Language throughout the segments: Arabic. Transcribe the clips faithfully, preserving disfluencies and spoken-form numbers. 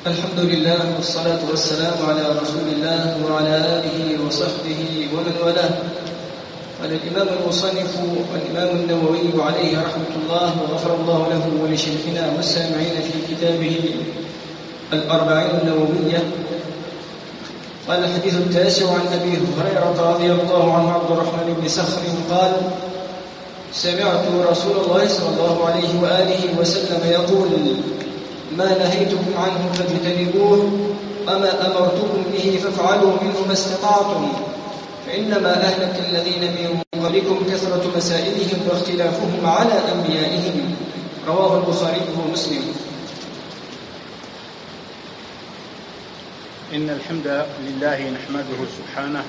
الحمد لله والصلاة والسلام على رسول الله وعلى آله وصحبه ومن والاه. قال الإمام المصنف والإمام النووي عليه رحمة الله وغفر الله له ولشيخنا والسامعين في كتابه الأربعين النووية. قال الحديث التاسع عن أبي هريرة رضي الله عنه عبد الرحمن بن صخر قال: سمعت رسول الله صلى الله عليه وآله وسلم يقول: ما نهيتكم عنه فاجتنبوه، وما أمرتكم به فافعلوا منه ما استطعتم، فإنما أهلك الذين من قبلكم كثرة مسائلهم واختلافهم على أنبيائهم. رواه البخاري ومسلم. إن الحمد لله نحمده سبحانه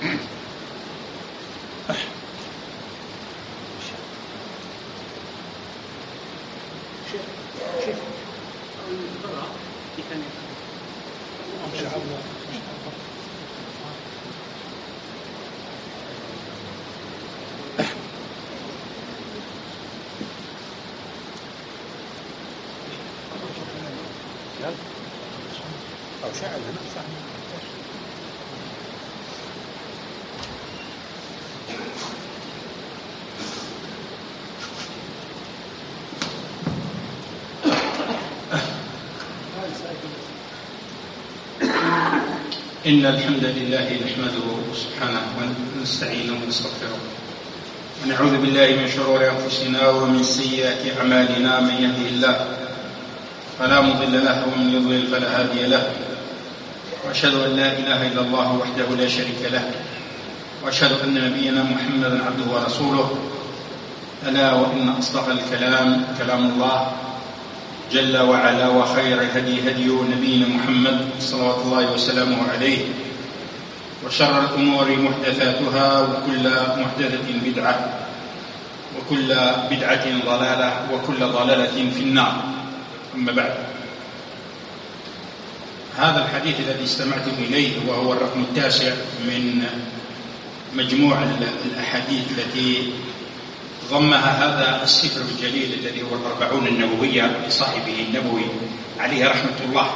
أو شاعر إن الحمد لله نحمده سبحانه ونستعينه ونستغفره ونعوذ بالله من شرور أنفسنا ومن سيئات أعمالنا. من يهده الله فلا مضل له ومن يضلل فلا هادي له، وأشهد أن لا إله إلا الله وحده لا شريك له، وأشهد أن نبينا محمدا عبده ورسوله. ألا وإن أصدق الكلام كلام الله جل وعلا، وخير الهدي هدي نبينا محمد صلوات الله وسلامه عليه، وشر الأمور محدثاتها، وكل محدثة بدعة، وكل بدعة ضلالة، وكل ضلالة في النار. أما بعد، هذا الحديث الذي استمعتم إليه وهو الرقم التاسع من مجموع الأحاديث التي ضمها هذا السفر الجليل الذي هو الأربعون النووية لصاحبه النووي عليه رحمة الله.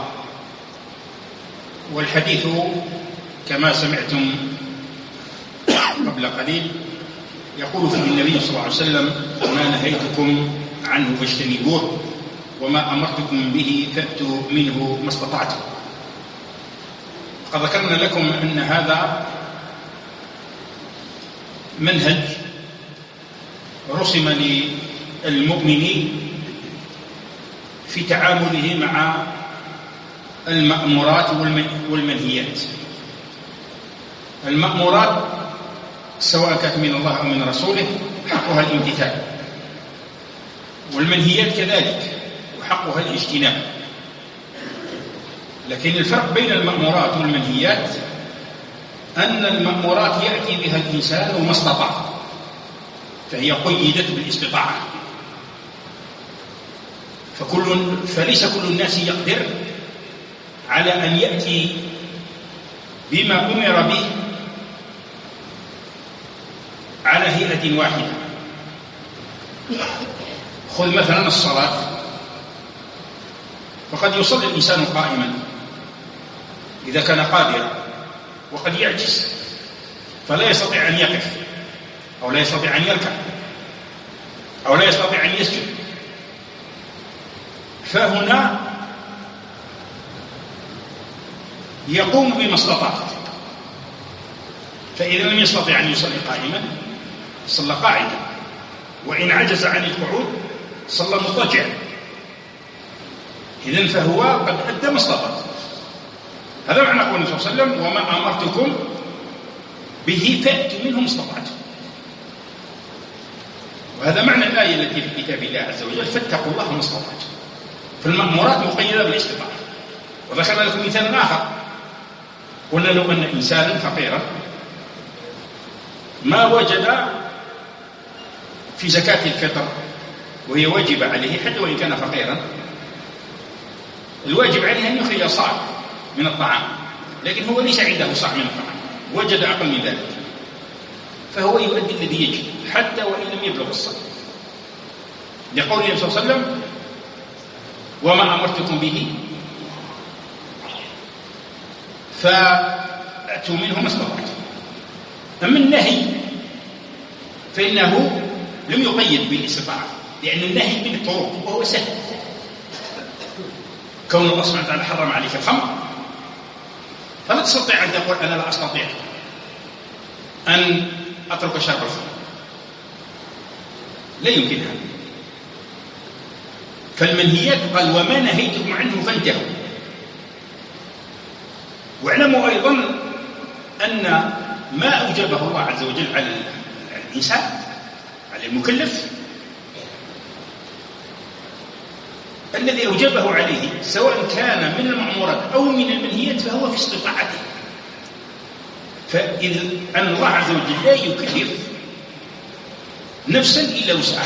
والحديث كما سمعتم قبل قليل يقول فيه النبي صلى الله عليه وسلم: ما نهيتكم عنه فاجتنبوه، وما أمرتكم به فأتوا منه ما استطعتم. قد ذكرنا لكم أن هذا منهج رسم للمؤمنين في تعامله مع المأمورات والمنهيات. المأمورات سواء كانت من الله أو من رسوله حقها الامتثال، والمنهيات كذلك وحقها الاجتناب. لكن الفرق بين المأمورات والمنهيات أن المأمورات يأتي بها الإنسان وما استطاع، فهي قيدت بالاستطاعة، فكل فليس كل الناس يقدر على أن يأتي بما أمر به على هيئة واحدة. خذ مثلا الصلاة، فقد يصلي الإنسان قائما إذا كان قادرا، وقد يعجز فلا يستطيع أن يقف، أو لا يستطيع أن يركع، أو لا يستطيع أن يسجد. فهنا يقوم بما استطاع، فإذا لم يستطع أن يصلي قائما صلى قاعدا، وإن عجز عن القعود صلى مضطجعا. إذن فهو قد أدى ما استطاع. هذا معنى قول النبي صلى الله عليه وسلم: وما أمرتكم به فأتوا منه ما استطعتم. وهذا معنى الآية التي في كتاب الله عز وجل: فاتقوا الله ما استطعتم. فالمأمورات مقيدة بالاستطاعة. وذكرنا لكم مثالا آخر، قلنا لو أن إنسانا فقيرا ما وجد في زكاة الفطر، وهي واجبة عليه حتى وإن كان فقيرا، الواجب عليه أن يخرج صاع من الطعام، لكن هو ليس عنده صاع من الطعام، وجد أقل من ذلك، فهو يؤدي الذي يجب حتى وإن لم يبلغ الصاع، لقول النبي صلى الله عليه وسلم: وما أمرتكم به فأتوا منه ما استطعتم. أما النهي فإنه لم يقيد بالاستطاعة، لأن النهي بالطرق وهو سهل. كون الله سبحانه وتعالى حرم عليك الخمر فلا تستطيع أن تقول أنا لا أستطيع أن أترك شرب الخمر، لا يمكن هذا. فالمنهيات قال وما نهيتكم عنه فانتهوا. واعلموا أيضا أن ما أوجبه الله عز وجل على الإنسان، على المكلف، الذي أوجبه عليه سواء كان من المأمورات أو من المنهيات فهو في استطاعته. فإذ أن الله عز وجل لا يكلف نفسا إلا وسعها،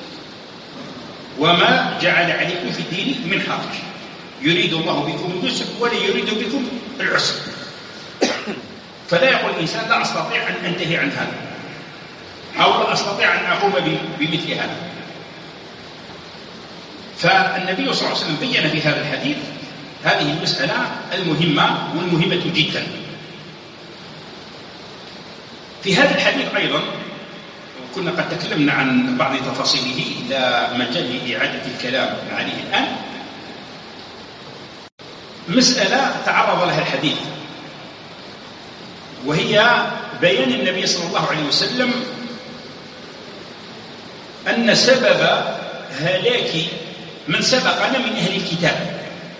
وما جعل عليكم في الدين من حرج، يريد الله بكم اليسر ولا يريد بكم العسر. فلا يقول الإنسان لا أستطيع أن أنتهي عن هذا، أو لا أستطيع أن أقوم بمثل هذا. فالنبي صلى الله عليه وسلم بين في هذا الحديث هذه المسألة المهمة والمهمة جدا. في هذا الحديث أيضا كنا قد تكلمنا عن بعض تفاصيله، لا مجال لإعادة الكلام عليه الآن. مسألة تعرض لها الحديث، وهي بيان النبي صلى الله عليه وسلم أن سبب هلاك من سبقنا من أهل الكتاب،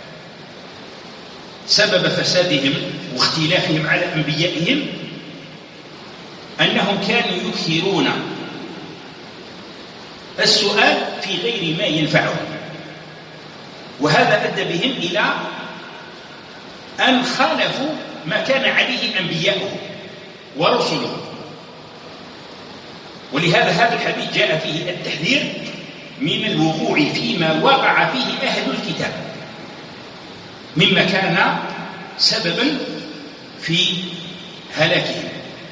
سبب فسادهم واختلافهم على أنبيائهم أنهم كانوا يكثرون السؤال في غير ما ينفعهم، وهذا أدى بهم إلى أن خالفوا ما كان عليه أنبياؤهم ورسلهم. ولهذا هذا الحديث جاء فيه التحذير من الوقوع فيما وقع فيه أهل الكتاب مما كان سببا في هلاكهم.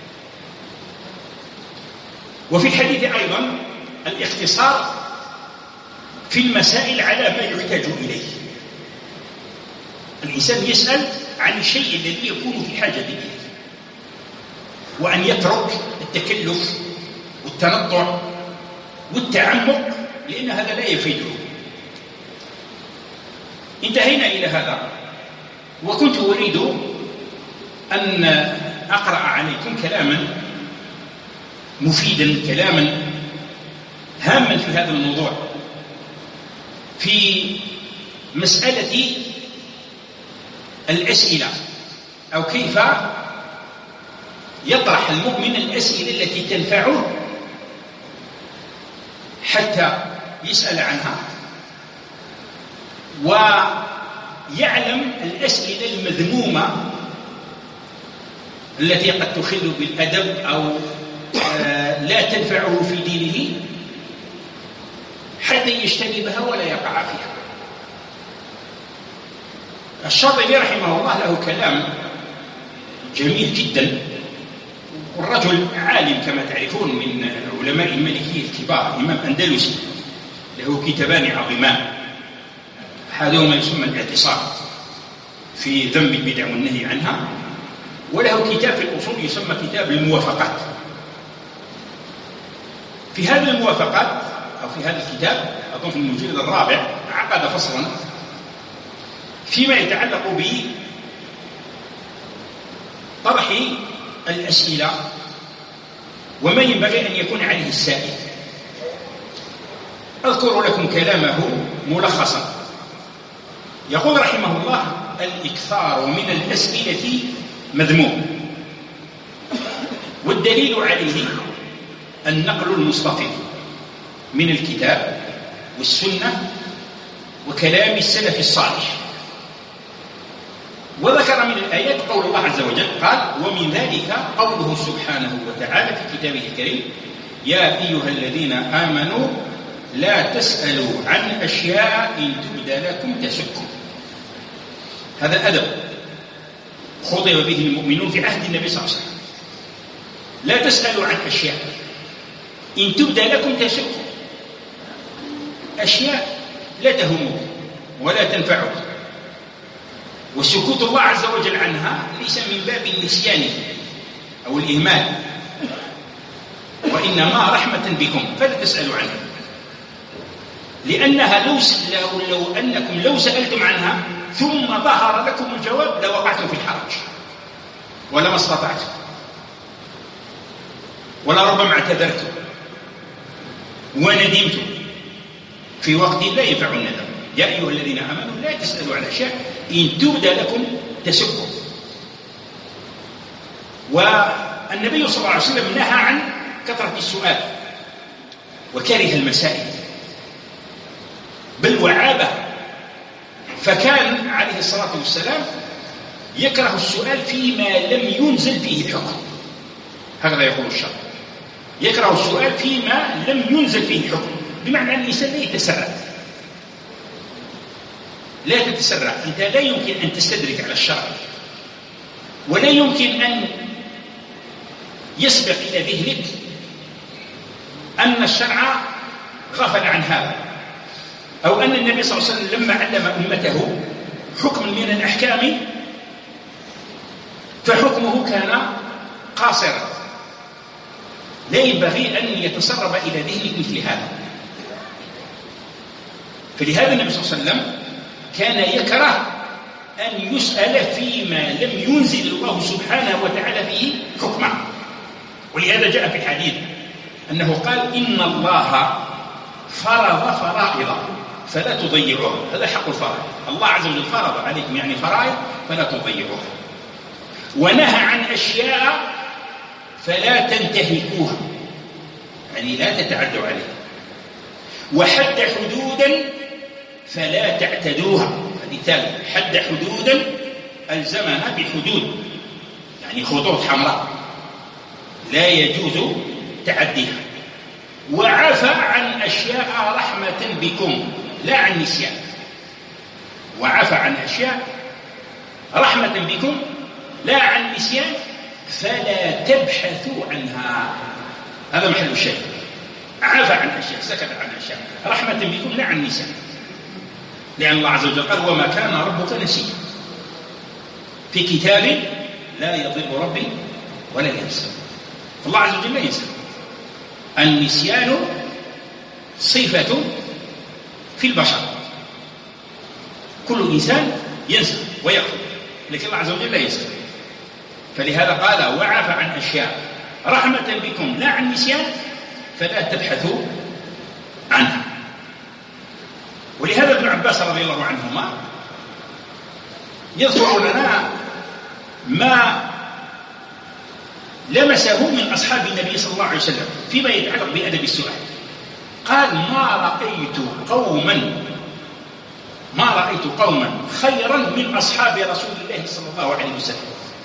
وفي الحديث أيضا الاختصار في المسائل على ما يحتاج إليه. الإنسان يسأل عن الشيء الذي يكون في حاجة إليه، وأن يترك التكلف والتنطع والتعمق، لأن هذا لا يفيده. انتهينا إلى هذا، وكنت أريد أن أقرأ عليكم كلاما مفيدا، كلاما هاما في هذا الموضوع، في مسألة الأسئلة، أو كيف يطرح المؤمن الأسئلة التي تنفعه حتى يسأل عنها، ويعلم الأسئلة المذمومة التي قد تخل بالأدب أو لا تنفعه في دينه حتى يجتنبها ولا يقع فيها. الشاطبي رحمه الله له كلام جميل جدا، والرجل عالم كما تعرفون من علماء المالكية الكبار، إمام أندلسي، له كتابان عظيمان، أحدهما يسمى الاعتصام في ذنب البدع والنهي عنها، وله كتاب في الأصول يسمى كتاب الموافقات. في هذه الموافقات أو في هذا الكتاب أظن في المجلد الرابع عقد فصلا فيما يتعلق بطرح الأسئلة وما ينبغي أن يكون عليه السائل. أذكر لكم كلامه ملخصا. يقول رحمه الله: الإكثار من الأسئلة مذموم، والدليل عليه النقل المستفيض من الكتاب والسنة وكلام السلف الصالح. وذكر من الآيات قول الله عز وجل قال: ومن ذلك قوله سبحانه وتعالى في كتابه الكريم: يا أيها الذين آمنوا لا تسألوا عن أشياء إن تبد لكم تسؤكم. هذا أدب خطب به المؤمنون في عهد النبي صلى الله عليه وسلم. لا تسألوا عن أشياء إن تبد لكم تسؤكم، أشياء لا تهمكم ولا تنفعكم. وسكوت الله عز وجل عنها ليس من باب النسيان أو الإهمال، وإنما رحمة بكم فلا تسألوا عنها، لأنها لو, لو, لو أنكم لو سألتم عنها ثم ظهر لكم الجواب لوقعتم في الحرج ولما استطعتم، ولربما اعتذرتم وندمتم في وقت لا ينفع الندم. يا أيها الذين آمنوا لا تسألوا عن أشياء إن تبد لكم تسؤكم. والنبي صلى الله عليه وسلم نهى عن كثرة السؤال وكره المسائل بل وعابه، فكان عليه الصلاة والسلام يكره السؤال فيما لم ينزل فيه الحكم، هكذا يقول الشرع، يكره السؤال فيما لم ينزل فيه الحكم، بمعنى أن الإنسان لا يتسرع، لا تتسرع، أنت لا يمكن أن تستدرك على الشرع، ولا يمكن أن يسبق إلى ذهنك أن الشرع غفل عن هذا، أو أن النبي صلى الله عليه وسلم لما علم أمته حكم من الأحكام فحكمه كان قاصرا، لا ينبغي أن يتسرب إلى ذهنك مثل هذا. فلهذا النبي صلى الله عليه وسلم كان يكره أن يسأل فيما لم ينزل الله سبحانه وتعالى فيه حكمه، ولهذا جاء في الحديث أنه قال إن الله فرض فرائض فلا تضيعوها، هذا حق الفرائض، الله عز وجل فرض عليكم يعني فرائض فلا تضيعوها، ونهى عن أشياء فلا تنتهكوها يعني لا تتعدوا عليها، وحد حدودا فلا تعتدوها، هذه ثالث، حد حدودا ألزمنا بحدود يعني خطوط حمراء لا يجوز تعديها، وعفى عن أشياء رحمة بكم لا عن نسيان، وعفى عن أشياء رحمة بكم لا عن نسيان فلا تبحثوا عنها، هذا محل الشيء، عفى عن أشياء سكت عن أشياء رحمة بكم لا عن نسيان، لأن الله عز وجل قال وما كان ربك نسيا، في كتاب لا يضل ربي ولا ينسى، فالله عز وجل لا ينسى. النسيان صفة في البشر، كل إنسان ينسى ويقول، لكن الله عز وجل لا ينسى، فلهذا قال وعفى عن أشياء رحمة بكم لا عن نسيان فلا تبحثوا عنها. ولهذا ابن عباس رضي الله عنهما يذكر لنا ما لمسه من أصحاب النبي صلى الله عليه وسلم فيما يتعلق بأدب السؤال. قال ما رأيت قوما ما رأيت قوما خيرا من أصحاب رسول الله صلى الله عليه وسلم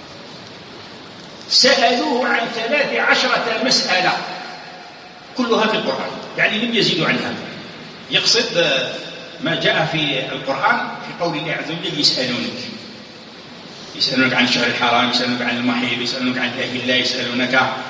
سألوه عن ثلاث عشرة مسألة كلها في القرآن، يعني لم يزيدوا عنها، يقصد ما جاء في القرآن في قول الله عز وجل يسألونك يسألونك عن الشهر الحرام، يسألونك عن المحيض، يسألونك عن الأهلة، يسألونك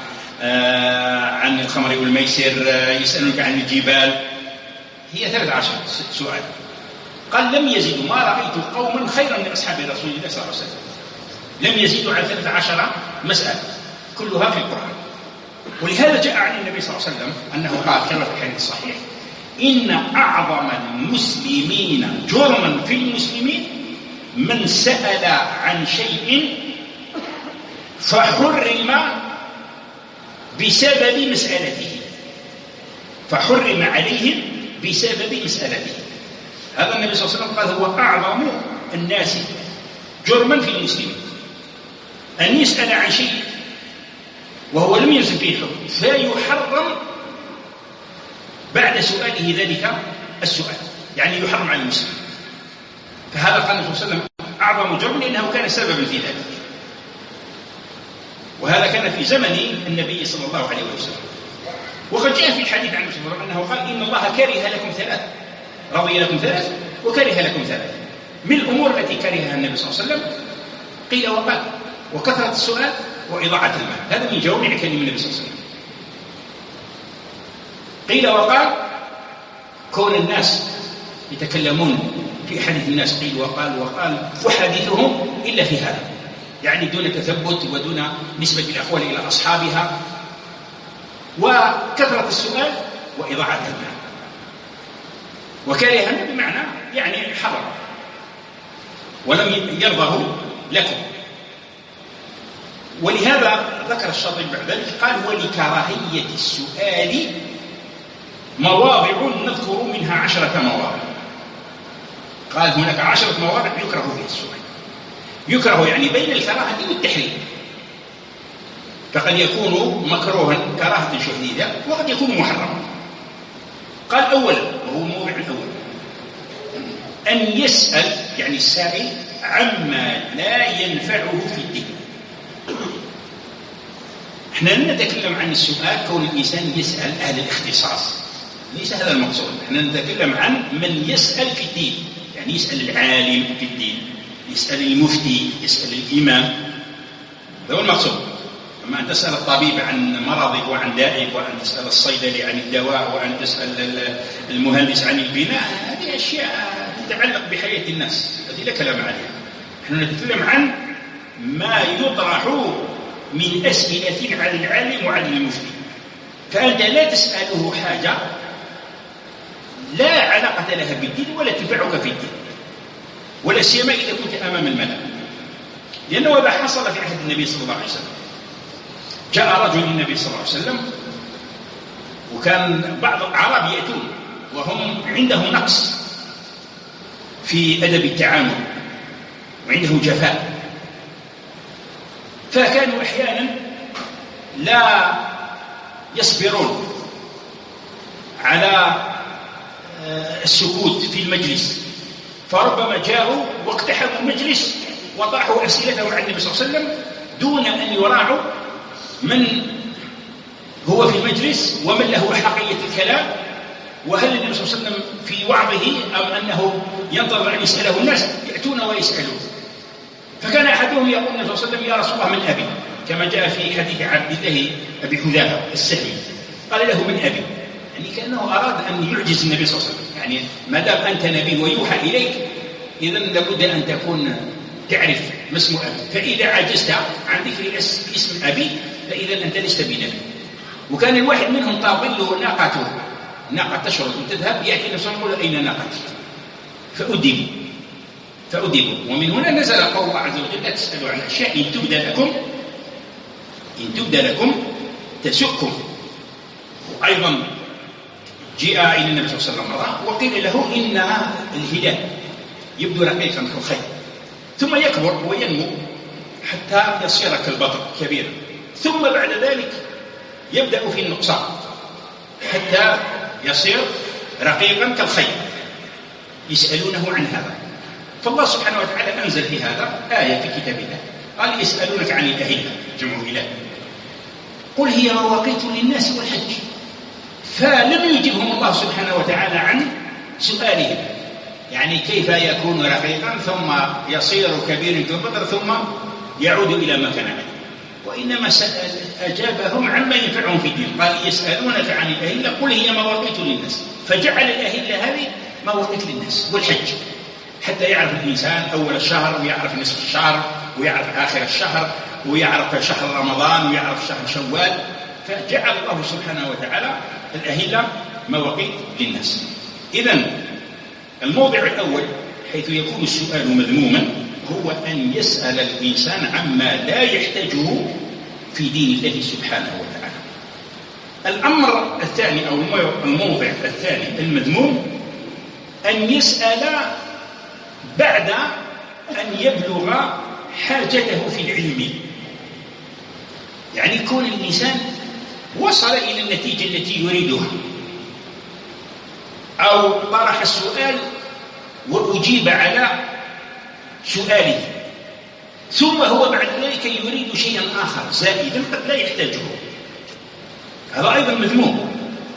عن الخمر والميسر، يسألونك عن الجبال، هي ثلاث عشر سؤال. قال لم يزيدوا ما رأيت قوما خيرا من أصحاب رسول الله صلى الله عليه وسلم، لم يزيدوا عن ثلاث عشر مسألة كلها في القرآن. ولهذا جاء عن النبي صلى الله عليه وسلم أنه قال كما في الحديث الصحيح إن أعظم المسلمين جرما في المسلمين من سأل عن شيء فحرم بسبب مسألته، فحرم عليهم بسبب مسألته. هذا النبي صلى الله عليه وسلم قال هو أعظم الناس جرما في المسلمين، أن يسأل عن شيء وهو لم ينزل فيه حكم فيحرم بعد سؤاله ذلك السؤال، يعني يحرم على المسلم. فهذا قال النبي صلى الله عليه وسلم أعظم جرم لأنه كان سببا في ذلك، وهذا كان في زمن النبي صلى الله عليه وسلم. وقد جاء في الحديث عن النبي صلى الله عليه وسلم أنه قال إن الله كره لكم ثلاث، رضي لكم ثلاث وكره لكم ثلاث. من الأمور التي كرهها النبي صلى الله عليه وسلم قيل وقال وكثرة السؤال وإضاعة المال، هذا من جوامع كلم النبي صلى الله عليه وسلم. قيل وقال كون الناس يتكلمون في حديث الناس قيل وقال وقال وحديثهم إلا في هذا، يعني دون تثبت ودون نسبة الأقوال إلى أصحابها، وكثرة السؤال وإضاعة المال. وكرهنا بمعنى يعني حرم ولم يرضه لكم. ولهذا ذكر الشاطبي بعد ذلك قال ولكراهية السؤال مواضع نذكر منها عشرة مواضع. قال هناك عشرة مواضع يكره فيها السؤال. يكره يعني بين الكراهة والتحريم، فقد يكون مكروها كراهة شديدة وقد يكون محرما. قال أولا، وهو الموضع الأول، أن يسأل يعني السائل عما لا ينفعه في الدين. احنا نتكلم عن السؤال كون الإنسان يسأل أهل الاختصاص، ليس هذا المقصود. احنا نتكلم عن من يسأل في الدين، يعني يسأل العالم في الدين، يسأل المفتي، يسأل الإمام، هذا هو المقصود. أما أن تسأل الطبيب عن مرضك وعن دائك، وأن تسأل الصيدلي عن الدواء، وأن تسأل المهندس عن البناء، هذه أشياء تتعلق بحياة الناس، هذه لا كلام عليها. نحن نتكلم عن ما يطرح من أسئلة عن العالم وعن المفتي، فأنت لا تسأله حاجة لا علاقة لها بالدين ولا تنفعك في الدين، ولا سيما إذا كنت أمام الملأ. لأنه هذا حصل في عهد النبي صلى الله عليه وسلم. جاء رجل للنبي صلى الله عليه وسلم، وكان بعض الأعراب يأتون وهم عنده نقص في أدب التعامل وعنده جفاء، فكانوا أحيانا لا يصبرون على السكوت في المجلس، فربما جاءوا واقتحموا المجلس وطرحوا أسئلتهم عن النبي صلى الله عليه وسلم دون أن يراعوا من هو في المجلس ومن له حقية الكلام، وهل النبي صلى الله عليه وسلم في وعظه أم أنه ينتظر أن يسأله الناس. يأتون ويسألون، فكان أحدهم يقول النبي صلى الله عليه وسلم يا رسول الله من أبي، كما جاء في حديث عبد الله أبي حذافة السهمي، قال له من أبي، يعني كأنه أراد أن يعجز النبي صلى الله عليه وسلم، يعني ما دام أنت نبي ويوحى إليك إذن لابد أن تكون تعرف ما اسم أبي، فإذا عجزت عن ذكر اسم أبي فإذا أنت لست بنبي. وكان الواحد منهم تضل ناقته، ناقة تشرد وتذهب، يأتي النبي صلى الله عليه وسلم يقول أين ناقتي، فأدبوا فأدبوا. ومن هنا نزل قول الله عز وجل لا تسألوا عن أشياء إن تبد لكم إن تبد لكم تسؤكم. وأيضا جاء إلى النبي صلى الله عليه وسلم وقيل له إن الهلال يبدو رقيقا كالخيل ثم يكبر وينمو حتى يصير كالبطر كبيرا، ثم بعد ذلك يبدأ في النقصان حتى يصير رقيقا كالخيل. يسألونه عن هذا، فالله سبحانه وتعالى أنزل في هذا آية في كتاب الله، قال يسألونك عن الأهلة جمع إله، قل هي مواقيت للناس والحج. فلم يجبهم الله سبحانه وتعالى عن سؤالهم، يعني كيف يكون رقيقا ثم يصير كبيرا كالبطر ثم يعود إلى ما كان عليه، وإنما أجابهم عما ينفعهم في الدين. قال يسألونك عن الأهلة قل هي مواقيت للناس، فجعل الأهلة هذه مواقيت للناس والحج، حتى يعرف الإنسان أول الشهر ويعرف نصف الشهر ويعرف آخر الشهر ويعرف شهر رمضان ويعرف شهر شوال. فجعل الله سبحانه وتعالى الأهلة مواقيت للناس. إذن الموضع الأول حيث يكون السؤال مذموما هو أن يسأل الإنسان عما لا يحتاجه في دين الله سبحانه وتعالى. الأمر الثاني أو الموضع الثاني المذموم أن يسأل بعد أن يبلغ حاجته في العلم، يعني يكون الإنسان وصل إلى النتيجة التي يريدها أو طرح السؤال وأجيب على سؤاله، ثم هو بعد ذلك يريد شيئا آخر زائدا قد لا يحتاجه، هذا أيضا مذموم.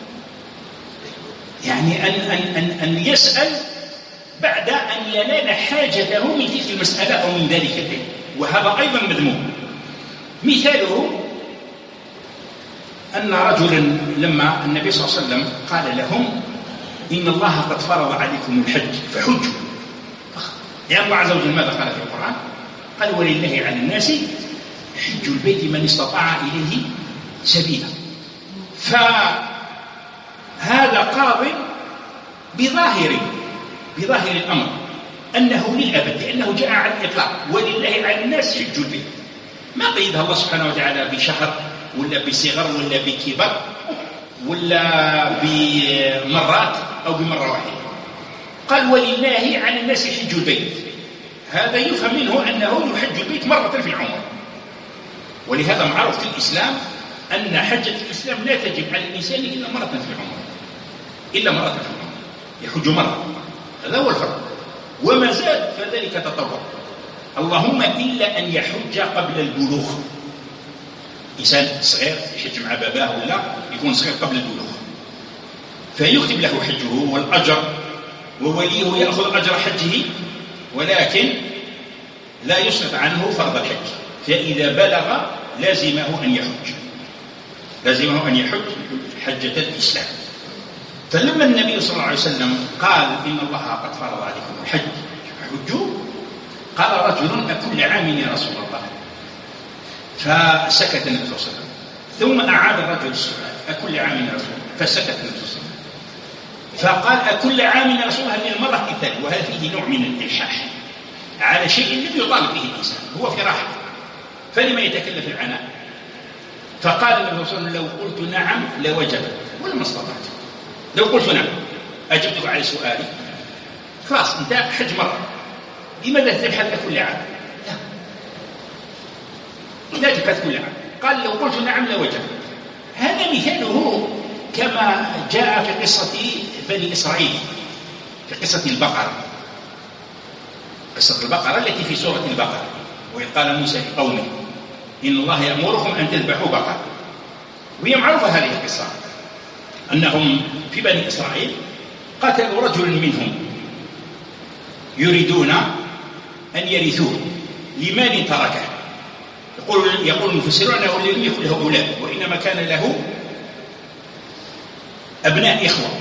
يعني أن, أن, أن, أن يسأل بعد أن ينال حاجته من تلك المسألة أو من ذلك العلم، وهذا أيضا مذموم. مثاله أن رجلا لما النبي صلى الله عليه وسلم قال لهم إن الله قد فرض عليكم الحج فحجوا، لأن الله عز وجل ماذا قال في القرآن؟ قال ولله على الناس حج البيت من استطاع إليه سبيلا. فهذا قابل بظاهر بظاهر الأمر أنه للأبد، لأنه جاء على الإطلاق ولله على الناس حج البيت، ما قيدها الله سبحانه وتعالى بشهر ولا بصغر ولا بكبر ولا بمرات أو بمرة واحدة. قال ولله على الناس حج البيت، هذا يفهم منه أنه يحج البيت مرة في العمر. ولهذا معروف في الإسلام أن حجة الإسلام لا تجب على الإنسان إلا مرة في العمر، إلا مرة في العمر يحج مرة، هذا هو الفرق. وما زاد فذلك تطور، اللهم إلا أن يحج قبل البلوغ. إنسان صغير يحج مع باباه ولا يكون صغير قبل البلوغ فيكتب له حجه والأجر، ووليه يأخذ أجر حجه، ولكن لا يصرف عنه فرض الحج. فإذا بلغ لازمه أن يحج، لازمه أن يحج حجة الإسلام. فلما النبي صلى الله عليه وسلم قال إن الله قد فرض عليكم الحج حجوا، قال رجل أكل عام يا رسول الله؟ فسكت النبي صلى الله عليه وسلم، ثم أعاد الرجل السؤال أكل عام يا رسول الله؟ فسكت النبي صلى الله عليه وسلم، فقال أكل عام يا رسول الله هذه المرة الثانية. وهذا فيه نوع من الإلحاح على شيء لم يطالب به الإنسان، هو في راحة، فلما يتكلف العناء؟ فقال النبي صلى الله عليه وسلم لو قلت نعم لوجبت ولما استطعت. لو قلت نعم أجبتك على سؤالي خلاص انت حج مرة، لماذا تبحث كل عام؟ لا لا تبحث كل عام. قال لو قلت نعم لوجبت. هذا مثاله كما جاء في قصة بني إسرائيل، في قصة البقرة، قصة البقرة التي في سورة البقرة، وإذ قال موسى لقومه إن الله يأمركم أن تذبحوا بقرة. وهي معروفة هذه القصة، أنهم في بني إسرائيل قتلوا رجل منهم يريدون أن يرثوه لمال تركه. يقول يقول المفسرون أنه لم يكن له أولاد، وإنما كان له أبناء إخوة،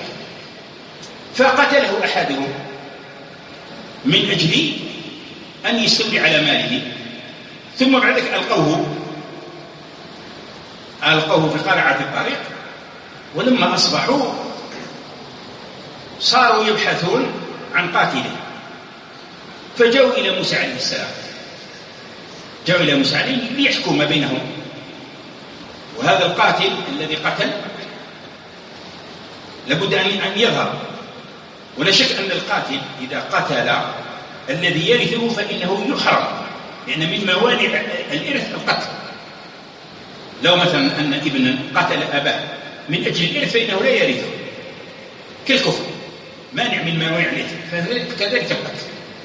فقتله أحدهم من أجل أن يستولي على ماله، ثم بعد ذلك ألقوه ألقوه في قارعة الطريق. ولما أصبحوا صاروا يبحثون عن قاتله، فجاءوا إلى موسى عليه السلام، جاءوا إلى موسى عليه ليحكم ما بينهم. وهذا القاتل الذي قتل لابد أن يظهر، ولا شك أن القاتل إذا قتل الذي يرثه فإنه يحرم، لأن من موانع الإرث القتل. لو مثلا أن ابنا قتل أباه من أجل الإرث فإنه لا يرثه كالكفر، مانع من موانع الإرث، فكذلك القتل.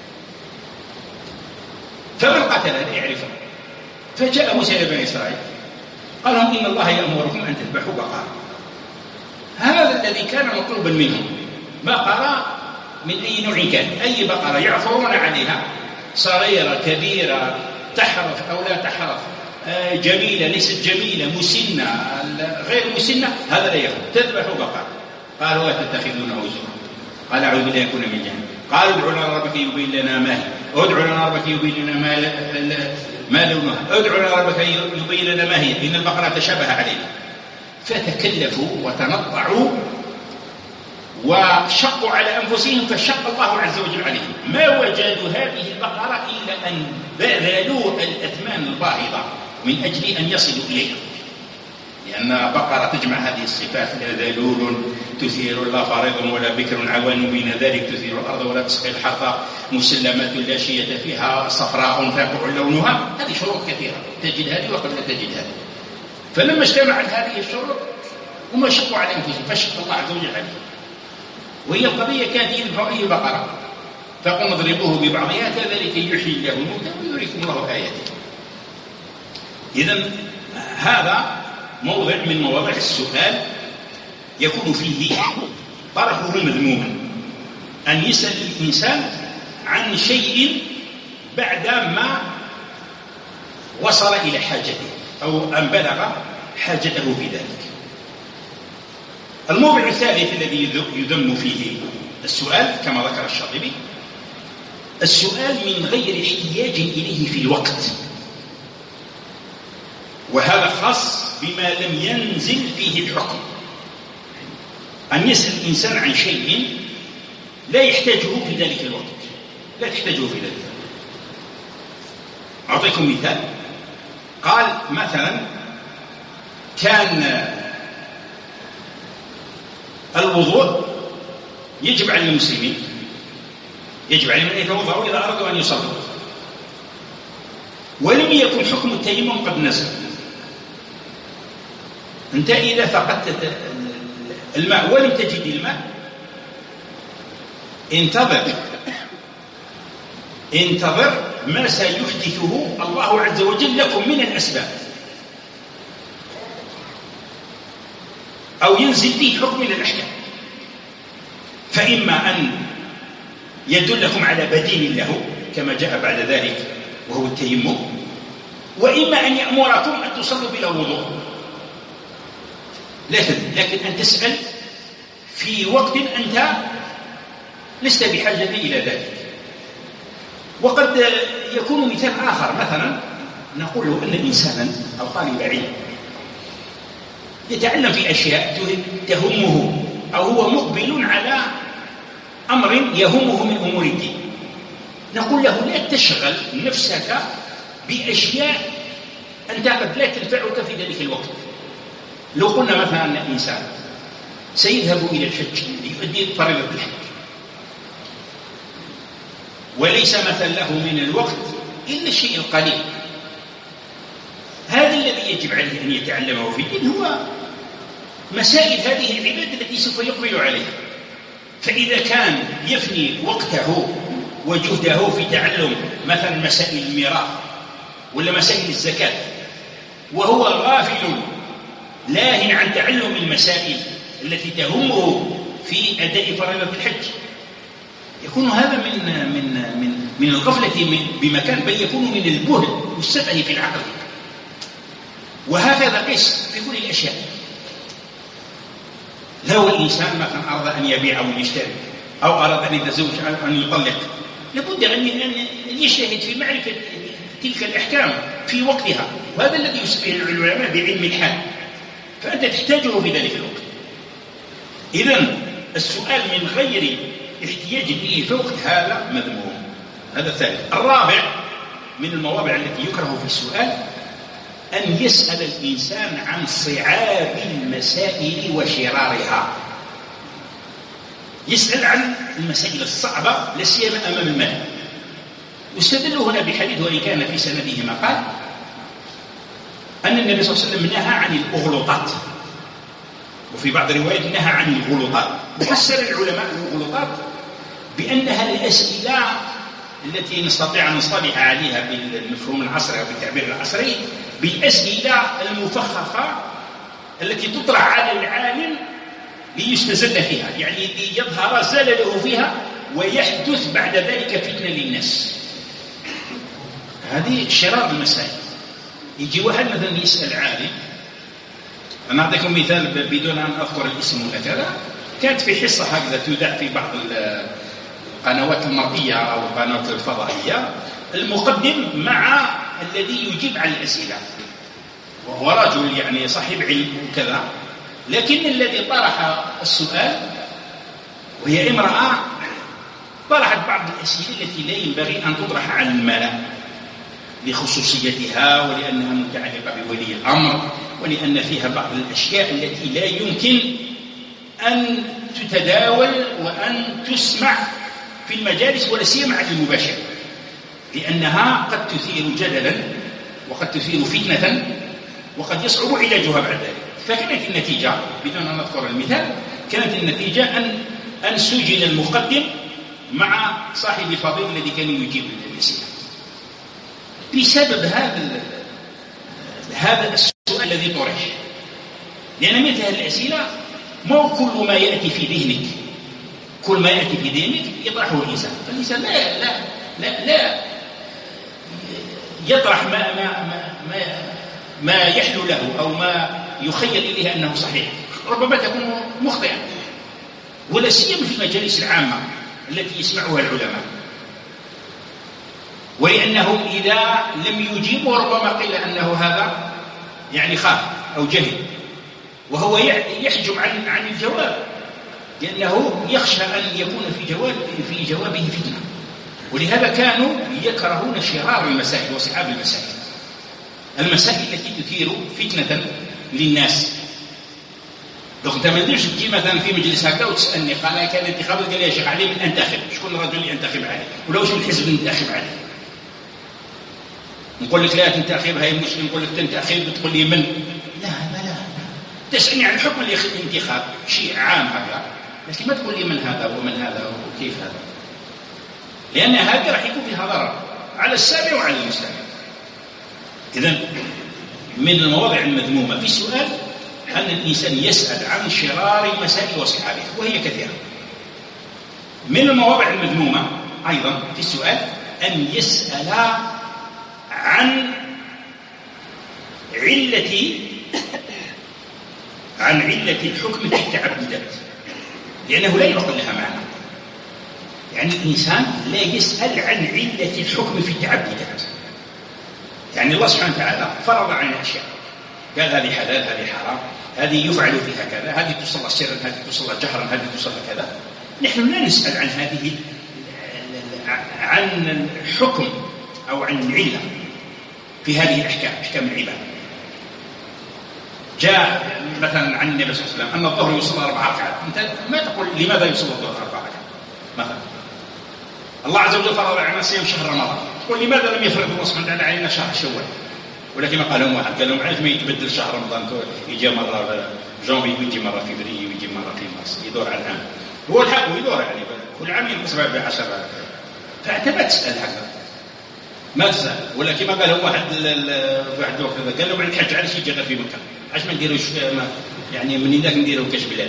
فمن قتل لا يعرفه. فجاء موسى إلى بني إسرائيل قال لهم إن الله يأمركم أن تذبحوا بقرة. هذا الذي كان مطلوبا منهم بقرة من أي نوع كان، أي بقرة يعثرون عليها، صغيرة كبيرة، تحرف أو لا تحرف، جميلة ليست جميلة، مسنة غير مسنة، هذا لا يأخذ. تذبحوا بقرة. قالوا وتتخذونه هزوا. قال أعوذ بالله يكون من جهنم. قالوا ادعوا لنا ربك يبين لنا ما هي، ادعوا لنا ربك يبين لنا ما ما لونها، ادعوا لنا ربك يبين لنا ما هي، إن البقرة تشابه علينا. فتكلفوا وتنطعوا وشقوا على أنفسهم، فشق الله عز وجل عليهم. ما وجدوا هذه البقرة إلا أن بذلوا الأثمان الباهظة من أجل أن يصلوا إليها، لأن بقرة تجمع هذه الصفات: لا ذلول تثير لا فارض ولا بكر عوان بين ذلك تثير الأرض ولا تسقي الحرث مسلمة لا شية فيها صفراء فاقع لونها. هذه شروط كثيرة، تجد هذه وقد لا تجد هذه. فلما اجتمعت هذه الشروط هم شقوا على أنفسهم فشق الله عز وجل عليهم. وهي القضية كانت يذبحوا أي بقرة فقل اضربوه ببعضها كذلك يحيي الله الموتى ويريكم الله آياته. إذن هذا موضع من مواضع السؤال يكون فيه طرحه مذموما، أن يسأل الإنسان عن شيء بعدما وصل إلى حاجته أو أن بلغ حاجته في ذلك. الموضع الثالث الذي يذم فيه السؤال كما ذكر الشاطبي السؤال من غير احتياج إليه في الوقت، وهذا خاص بما لم ينزل فيه الحكم. أن يسأل الإنسان عن شيء لا يحتاجه في ذلك الوقت، لا تحتاجه في ذلك الوقت. أعطيكم مثال. قال مثلا كان الوضوء يجب على المسلمين، يجب عليهم أن يتوضأوا إذا أرادوا أن يصلوا، ولم يكن حكم التيمم قد نزل. أنت إذا فقدت الماء ولم تجد الماء، انتظر انتظر ما سيحدثه الله عز وجل لكم من الأسباب، أو ينزل فيه حكم من الأحكام. فإما أن يدلكم على بديل له كما جاء بعد ذلك وهو التيمم، وإما أن يأمركم أن تصلوا بلا وضوء. لكن أن تسأل في وقت أنت لست بحاجة إلى ذلك. وقد يكون مثال آخر، مثلا نقول أن إنسانا أو طالب علم يتعلم في أشياء تهمه، أو هو مقبل على أمر يهمه من أمور الدين، نقول له لا تشغل نفسك بأشياء أنت قد لا تنفعك في ذلك الوقت. لو قلنا مثلا أن إنسان سيذهب إلى الحج ليؤدي فريضة الحج، وليس مثلا له من الوقت إلا الشيء القليل، هذا الذي يجب عليه أن يتعلمه في الدين هو مسائل هذه العبادة التي سوف يقبل عليها. فإذا كان يفني وقته وجهده في تعلم مثلا مسائل الميراث ولا مسائل الزكاة، وهو غافل لاهٍ عن تعلم المسائل التي تهمه في أداء فريضة الحج، يكون هذا من من من من الغفلة من بمكان، بل يكون من البهل والسفه في العقل. وهكذا قس في كل الأشياء. لو الإنسان مثلا أراد أن يبيع أو يشتري، أو أراد أن يتزوج أو أن يطلق، لابد أن يجتهد في معرفة تلك الأحكام في وقتها، وهذا الذي يسميه العلماء بعلم الحال، فأنت تحتاجه في ذلك الوقت. إذن السؤال من غير احتياج إليه في وقت هذا مذموم. هذا الثالث. الرابع من المواضع التي يكره في السؤال أن يسأل الإنسان عن صعاب المسائل وشرارها، يسأل عن المسائل الصعبة لا سيما أمام المال. يستدل هنا بحديث وإن كان في سنده مقال أن النبي صلى الله عليه وسلم نهى عن الأغلوطات، وفي بعض الروايات نهى عن الغلوطات. وفسر العلماء الغلوطات بأنها الأسئلة التي نستطيع أن نصطلح عليها بالمفهوم العصري أو بالتعبير العصري بالأسئلة المفخخة التي تطرح على العالم ليستزل فيها، يعني يظهر زلله فيها ويحدث بعد ذلك فتنة للناس. هذه شرار المسائل. يجي واحد مثلا يسأل عالم، أنا أعطيكم مثال بدون أن أذكر الاسم ولا كذا. كانت في حصة هكذا تذاع في بعض القنوات المرئية أو القنوات الفضائية، المقدم مع الذي يجيب عن الأسئلة، وهو رجل يعني صاحب علم وكذا، لكن الذي طرح السؤال وهي امرأة طرحت بعض الأسئلة التي لا ينبغي أن تطرح على الملأ لخصوصيتها، ولأنها متعلقة بولي الأمر، ولأن فيها بعض الأشياء التي لا يمكن أن تتداول وأن تسمع في المجالس ولا سيما على المباشر، لأنها قد تثير جدلا وقد تثير فتنة وقد يصعب علاجها بعد ذلك. فكانت النتيجة بدون أن نذكر المثال، كانت النتيجة أن أن سجن المقدم مع صاحب الفضيل الذي كان يجيب الأسئلة بسبب هذا هذا السؤال الذي طرح. لأن مثل هذه الأسئلة ما كل ما يأتي في ذهنك كل ما يأتي في ذهنك يطرحه الإنسان، فالإنسان لا لا لا, لا يطرح ما ما ما ما, ما يحلو له أو ما يخيل إليه أنه صحيح، ربما تكون مخطئا، ولا سيما في المجالس العامة التي يسمعها العلماء. ولأنه إذا لم يجيبه ربما قيل أنه هذا يعني خاف أو جهل، وهو يحجم عن عن الجواب، لأنه يخشى أن يكون في جواب في جوابه فتنة. ولهذا كانوا يكرهون شرار المسائل وصعاب المسائل، المسائل التي تثير فتنة للناس. لو أنت ما تقدرش تجي مثلا في مجلس هكذا وتسألني قال كان انتخابات، قال لي يا شيخ علي من أنتخب، شكون الرجل اللي أنتخب عليه، ولو شو الحزب اللي أنتخب عليه. نقول لك لا تنتخب، هاي مسلم، نقول لك تنتخب تقول لي من، لا لا لا تسألني عن حكم الانتخاب شيء عام هذا، لكن ما تقول لي من هذا ومن هذا وكيف هذا، لأن هذا راح يكون فيها ضرر على السامع وعلى المستمع. إذن من المواضع المذمومة في السؤال أن الإنسان يسأل عن شرار المسائل وصحابها، وهي كثيرة. من المواضع المذمومة أيضا في السؤال أن يسأل عن علة عن علة الحكم في التعبدات، لأنه لا يعقل لها معنى. يعني الإنسان لا يسأل عن علة الحكم في التعبدات. يعني الله سبحانه وتعالى فرض علينا أشياء، قال هذه حلال، هذه حرام، هذه يفعل فيها كذا، هذه تصلى سرا، هذه تصلى جهرا، هذه تصلى كذا. نحن لا نسأل عن هذه عن الحكم أو عن العلة في هذه الأحكام، أحكام العبادة. جاء مثلا عن النبي صلى الله عليه وسلم أن الظهر يصلى أربع ركعات، أنت ما تقول لماذا يصلى الظهر أربع ركعات مثلا. الله عز وجل فرض علينا صيام شهر رمضان، تقول لماذا لم يفرض الله سبحانه وتعالى علينا شهر شوال؟ ولكن ما قال لهم واحد، قال لهم علاش ما يتبدل شهر رمضان، يجي مرة جانفي ويجي مرة فبراير ويجي مرة في مارس، يدور على العام. هو الحق ويدور يعني كل عام ينقسم بعشر. فأنت ما تسأل هكذا، ما تسأل. ولا كما قال هو واحد في واحد الوقت قال لهم عندك حج علاش يجي غير في مكة، علاش ما نديروش يعني من هناك نديروا كاش بلاد.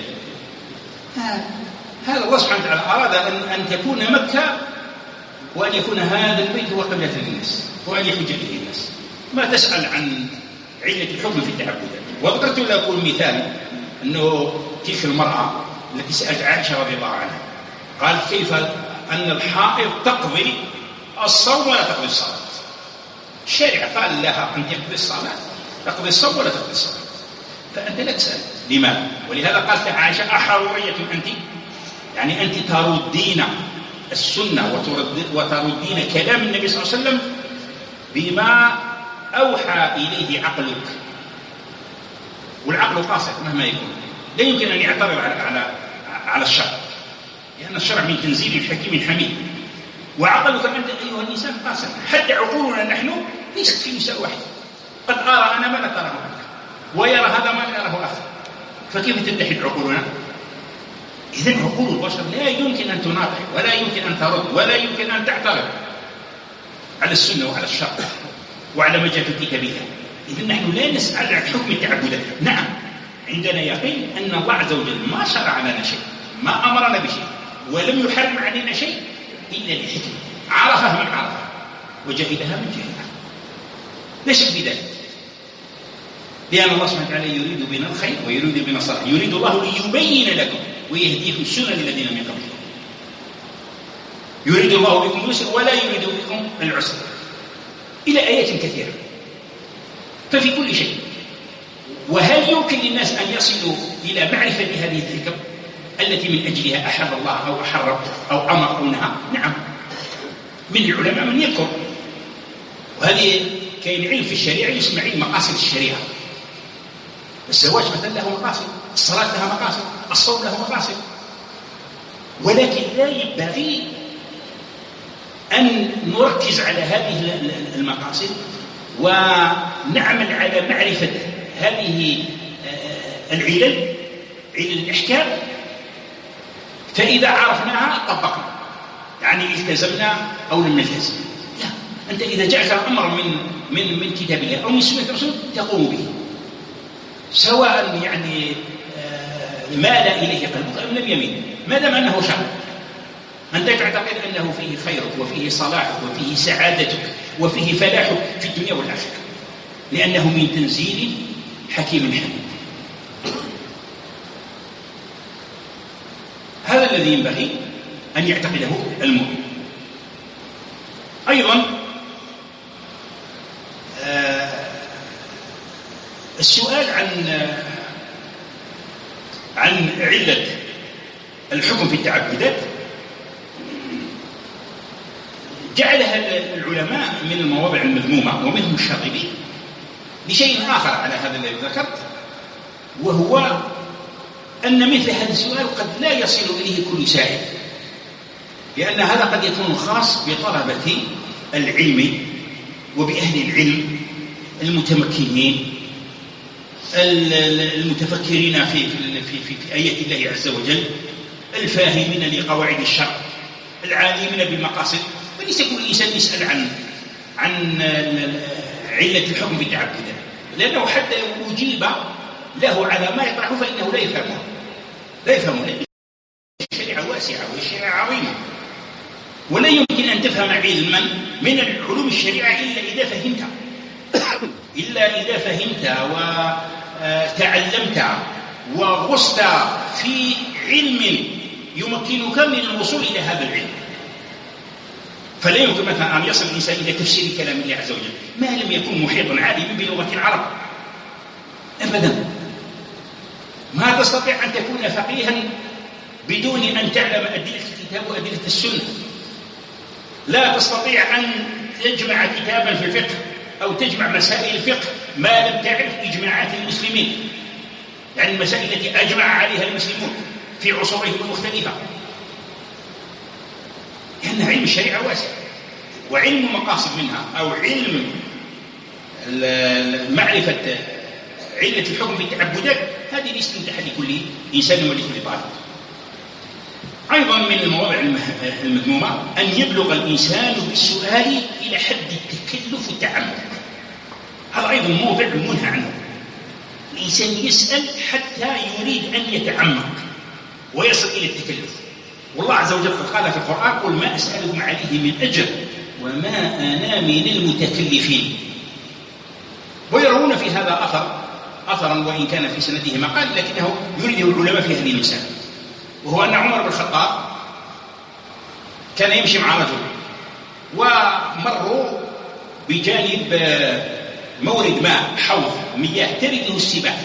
هذا الله سبحانه وتعالى أراد أن أن تكون مكة وأن يكون هذا البيت هو قبلة للناس وأن يحج به الناس. ما تسأل عن علة الحكم في التعبدات. وذكرت لكم مثال أنه تلك المرأة التي سألت عائشة رضي الله عنها، قال كيف أن الحائض تقضي الصوم ولا تقضي الصلاة. الشارع قال لها أن تقضي الصلاة، تقضي الصوم ولا تقضي الصلاة. فأنت لا تسأل لماذا. ولهذا قالت عائشة أحرورية أنت، يعني أنت تردين السنة وتردين كلام النبي صلى الله عليه وسلم بما أوحى إليه عقلك، والعقل قاصر مهما يكون، لا يمكن أن يعترض على على على الشرع، لأن الشرع من تنزيل الحكيم حميد. وعقلك أنت أيها الإنسان قاصر، حتى عقولنا نحن ليست في مساء واحد، قد أرى أنا ما لا تراه أنت، ويرى هذا ما لا يراه آخر، فكيف تتحد عقولنا؟ إذن عقول البشر لا يمكن أن تناقض ولا يمكن أن ترد ولا يمكن أن تعترض على السنة وعلى الشرع وعلى ما جاء في كتابها. إذن نحن لا نسأل عن حكم التعبدات. نعم عندنا يقين أن الله عز وجل ما شرع لنا شيء، ما أمرنا بشيء، ولم يحرم علينا شيء إلا لحكمة عرفها من عرفها وجهلها من جهلها. لا شك بذلك، لأن الله سبحانه وتعالى يريد بنا الخير ويريد بنا الصلاح، يريد الله ليبين لكم ويهديكم سنن الذين من قبلكم. يريد الله بكم اليسر ولا يريد بكم العسر، إلى آيات كثيرة. ففي كل شيء. وهل يمكن للناس أن يصلوا إلى معرفة هذه الحكم التي من أجلها أحب الله أو أحرم أو أمر أو نهى؟ نعم، من العلماء من يذكر، وهذه كاين علم في الشريعة يسمى علم مقاصد الشريعة. الزواج مثلا له مقاصد، الصلاة لها مقاصد، الصوم له مقاصد، ولكن لا ينبغي أن نركز على هذه المقاصد ونعمل على معرفة هذه العلل، علل الإحكام، فإذا عرفناها طبقنا، يعني التزمنا أو لم نلتزم. لا، أنت إذا جاءك أمر من من من كتاب الله أو من سنة الرسول تقوم به، سواء يعني مال إليه قلبك أم لم يميل، ما دام أنه شرع أنت تعتقد أنه فيه خيرك وفيه صلاحك وفيه سعادتك وفيه فلاحك في الدنيا والآخرة، لأنه من تنزيل حكيم حميد. هذا الذي ينبغي أن يعتقده المؤمن. أيضا السؤال عن عن علة الحكم في التعبدات جعلها العلماء من المواضع المذمومة ومنهم الشاطبي لشيء آخر على هذا الذي ذكرت، وهو أن مثل هذا السؤال قد لا يصل إليه كل سائل، لأن هذا قد يكون خاص بطلبة العلم وبأهل العلم المتمكنين المتفكرين في في في, في آيات الله عز وجل، الفاهمين لقواعد الشرع، العالمين بالمقاصد. وليس كل إنسان يسأل عن عن علة الحكم بالتعبد، لأنه حتى لو أجيب له على ما يطرحه فإنه لا يفهمه لا يفهمه لأن الشريعة واسعة والشريعة عظيمة، ولا يمكن أن تفهم علما من علوم الشريعة إلا إذا فهمتها إلا إذا فهمت وتعلمت وغصت في علم يمكنك من الوصول إلى هذا العلم. فلا يمكن مثلا أن يصل الإنسان إلى تفسير كلام الله عز وجل ما لم يكن محيطا عالما بلغة العرب أبدا. ما تستطيع أن تكون فقيها بدون أن تعلم أدلة الكتاب وأدلة السنة. لا تستطيع أن تجمع كتابا في الفقه أو تجمع مسائل الفقه ما لم تعرف إجماعات المسلمين، يعني المسائل التي أجمع عليها المسلمون في عصورهم المختلفة، لأن علم الشريعة واسع، وعلم مقاصد منها أو علم معرفة علة الحكم في التعبدات هذه ليست متاحة لكل إنسان ولكل طالب. أيضا من المواضع المذمومة أن يبلغ الإنسان بالسؤال إلى حد التكلف والتعمق، هذا أيضا موضع منهى عنه. الإنسان يسأل حتى يريد أن يتعمق ويصل إلى التكلف. والله عز وجل قال في القرآن: قل ما أسألكم عليه من أجر وما أنا من المتكلفين. ويرون في هذا أثر أثرا وإن كان في سنده مقال لكنه يريده العلماء في هذه المسألة، وهو أن عمر بن الخطاب كان يمشي مع رجل ومروا بجانب مورد ماء، حوض مياه ترده السباع،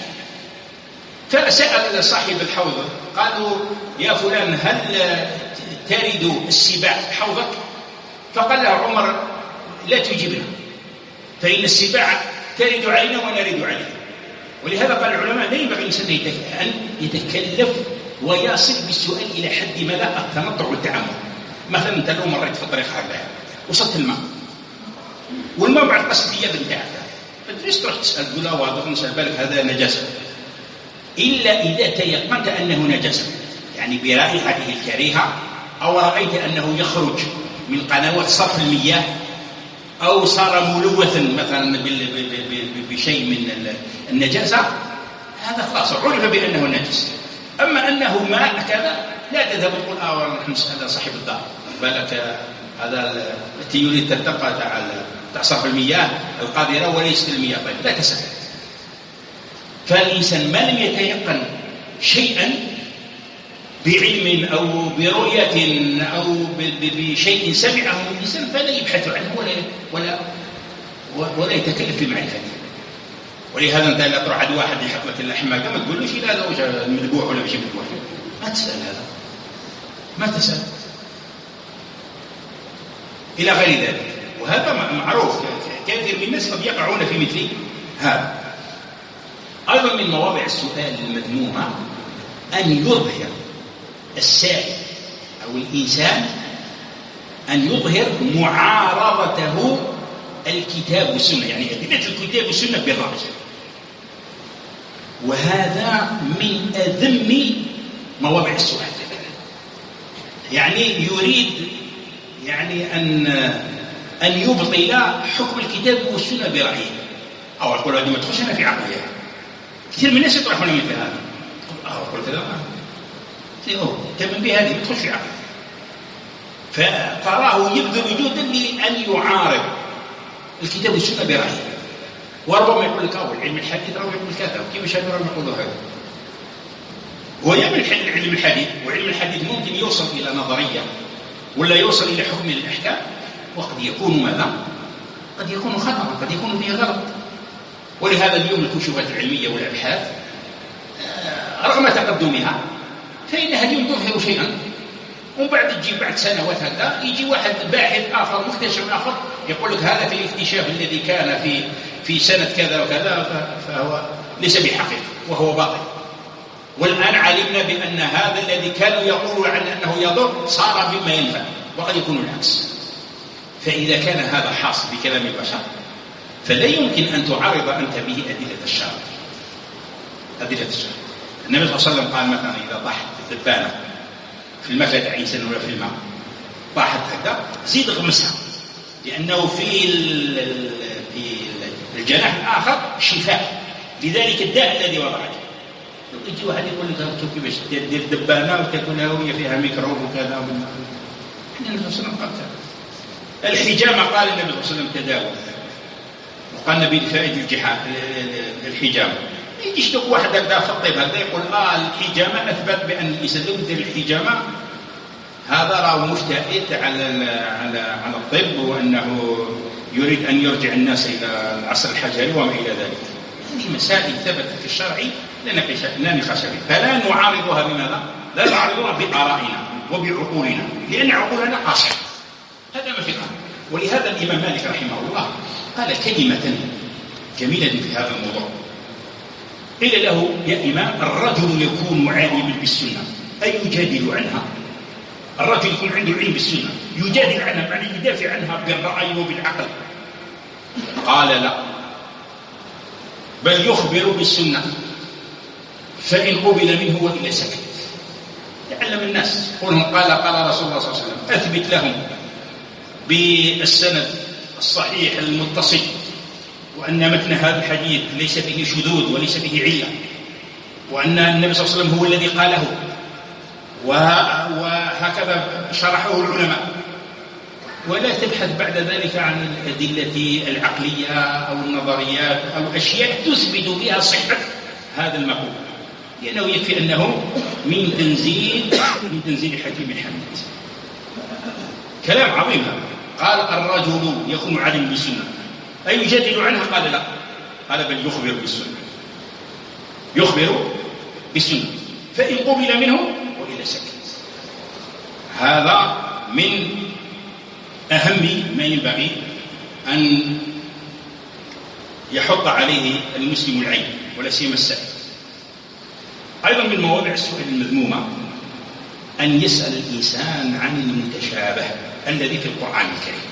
فسأل صاحب الحوض قالوا: يا فلان هل ترد السباع حوضك؟ فقال له عمر: لا تجيبنا، فإن السباع ترد علينا ونرد عليها. ولهذا قال العلماء: لا ينبغي الإنسان أن يتكلف ويصل بالسؤال إلى حد ما لا التنطع والتعمق. مثلا أنت لو مريت في طريق هذا وصلت الماء والماء بعد قصد اليد بتاعك، فليش تروح تسأل تقول: لا واضح نسأل بالك هذا نجاسة، إلا إذا تيقنت أنه نجاسة، يعني برائحته الكريهة، أو رأيت أنه يخرج من قنوات صرف المياه، أو صار ملوثا مثلا بشيء من النجاسة، هذا خلاص عرف بأنه نجس. أما أنه ماء كذا لا تذهب تقول: آه ونحن نسأل صاحب الدار بالك هذا التي يريد تلتقى تاع صرف المياه القادرة وليست المياه، طيب لا تسأل. فالإنسان ما لم يتيقن شيئا بعلم أو برؤية أو بشيء سمعه الإنسان فلا يبحث عنه ولا ولا ولا يتكلف بمعرفته. ولهذا أنت لا تروح عند واحد يحط لك اللحمة ما تقولوش: لا لا وش مذبوح ولا مش مذبوح، ما تسأل هذا، ما تسأل إلى غير ذلك. وهذا معروف، كثير من الناس قد يقعون في مثل هذا. أيضا من مواضع السؤال المذمومة أن يظهر السائل أو الإنسان أن يظهر معارضته الكتاب والسنة، يعني أدلة الكتاب والسنة بالرأي، وهذا من أذم مواضع السؤال. يعني يريد يعني أن أن يبطل حكم الكتاب والسنة برأيه، أو أقول هذه ما تخش أنا في عقلها. كثير من الناس يطرحون مثل هذا، أو أقول كذا تمن بهذه ما تخش في عقله، فتراه يبذل جهدا لأن يعارض الكتاب والسنة برأيه. وربما يقول لك: أول علم الحديث أو علم الكتاب، كيف يشاهدون يقولوا هذا؟ هو يعمل علم الحديث، وعلم الحديث ممكن يوصل إلى نظرية ولا يوصل إلى حكم الأحكام، وقد يكون ماذا؟ قد يكون خطأ، قد يكون فيه غلط. ولهذا اليوم الكشوفات العلمية والأبحاث رغم تقدمها فإنها اليوم تظهر شيئا، وبعد تجي بعد سنوات هذا يجي واحد باحث آخر مكتشف آخر يقول لك هذا الاكتشاف الذي كان في في سنة كذا وكذا فهو ليس بحقيقة وهو باطل. والآن علمنا بأن هذا الذي كانوا يقولون عن أنه يضر صار بما ينفع، وقد يكون العكس. فإذا كان هذا حاصل بكلام البشر فلا يمكن أن تعارض أنت به أدلة الشرع. أدلة الشرع النبي صلى الله عليه وسلم قال مثلا إذا طاحت الذبانة في المكلة تاع إنسان ولا في الماء طاحت هكذا زيد غمسها، لأنه في في الجناح الآخر شفاء لذلك الداء الذي وضعته. يجي واحد يقول لك كيفاش دير دبانة وتاكلها وهي فيها ميكروب وكذا ومن احنا النبي صلى الله عليه وسلم قال الحجامة، قال النبي صلى الله عليه وسلم تداوى، وقال النبي فائد الحجامة. يجيش لك واحد هكذا في الطب هذا يقول اه الحجامة أثبت بأن الإنسان لو يدير الحجامة هذا راه مجتهد على على على الطب، وأنه يريد أن يرجع الناس إلى العصر الحجري وما إلى ذلك. هذه مسائل ثبتت في الشرع لا نقاش فيها، فلا نعارضها بماذا؟ لا نعارضها بآرائنا وبعقولنا، لأن عقولنا قاصرة. هذا ما في الأمر. ولهذا الإمام مالك رحمه الله قال كلمة جميلة في هذا الموضوع. قيل له يا إمام الرجل يكون عالما بالسنة أي يجادل عنها؟ الرجل يكون عنده علم بالسنة يجادل عنها، يعني يدافع عنها بالرأي وبالعقل. قال لا، بل يخبر بالسنة فإن قبل منه وإلا سكت. يعلم الناس، قولهم قال قال رسول الله صلى الله عليه وسلم، أثبت لهم بالسند الصحيح المتصل وأن متن هذا الحديث ليس فيه شذوذ وليس فيه علة، وأن النبي صلى الله عليه وسلم هو الذي قاله، وهكذا شرحه العلماء. ولا تبحث بعد ذلك عن الأدلة العقلية أو النظريات أو أشياء تثبت بها صحة هذا المقول، لأنه يكفي أنه من تنزيل من تنزيل حكيم حميد. كلام عظيم هذا. قال الرجل يكون عالم بالسنة أي يجادل عنها؟ قال لا، قال بل يخبر بالسنة، يخبر بالسنة فإن قبل منه وإلا سكت. هذا من أهم ما ينبغي أن يحط عليه المسلم العين ولا سيما السائل. أيضا من مواضع السؤال المذمومة أن يسأل الإنسان عن المتشابه الذي في القرآن الكريم.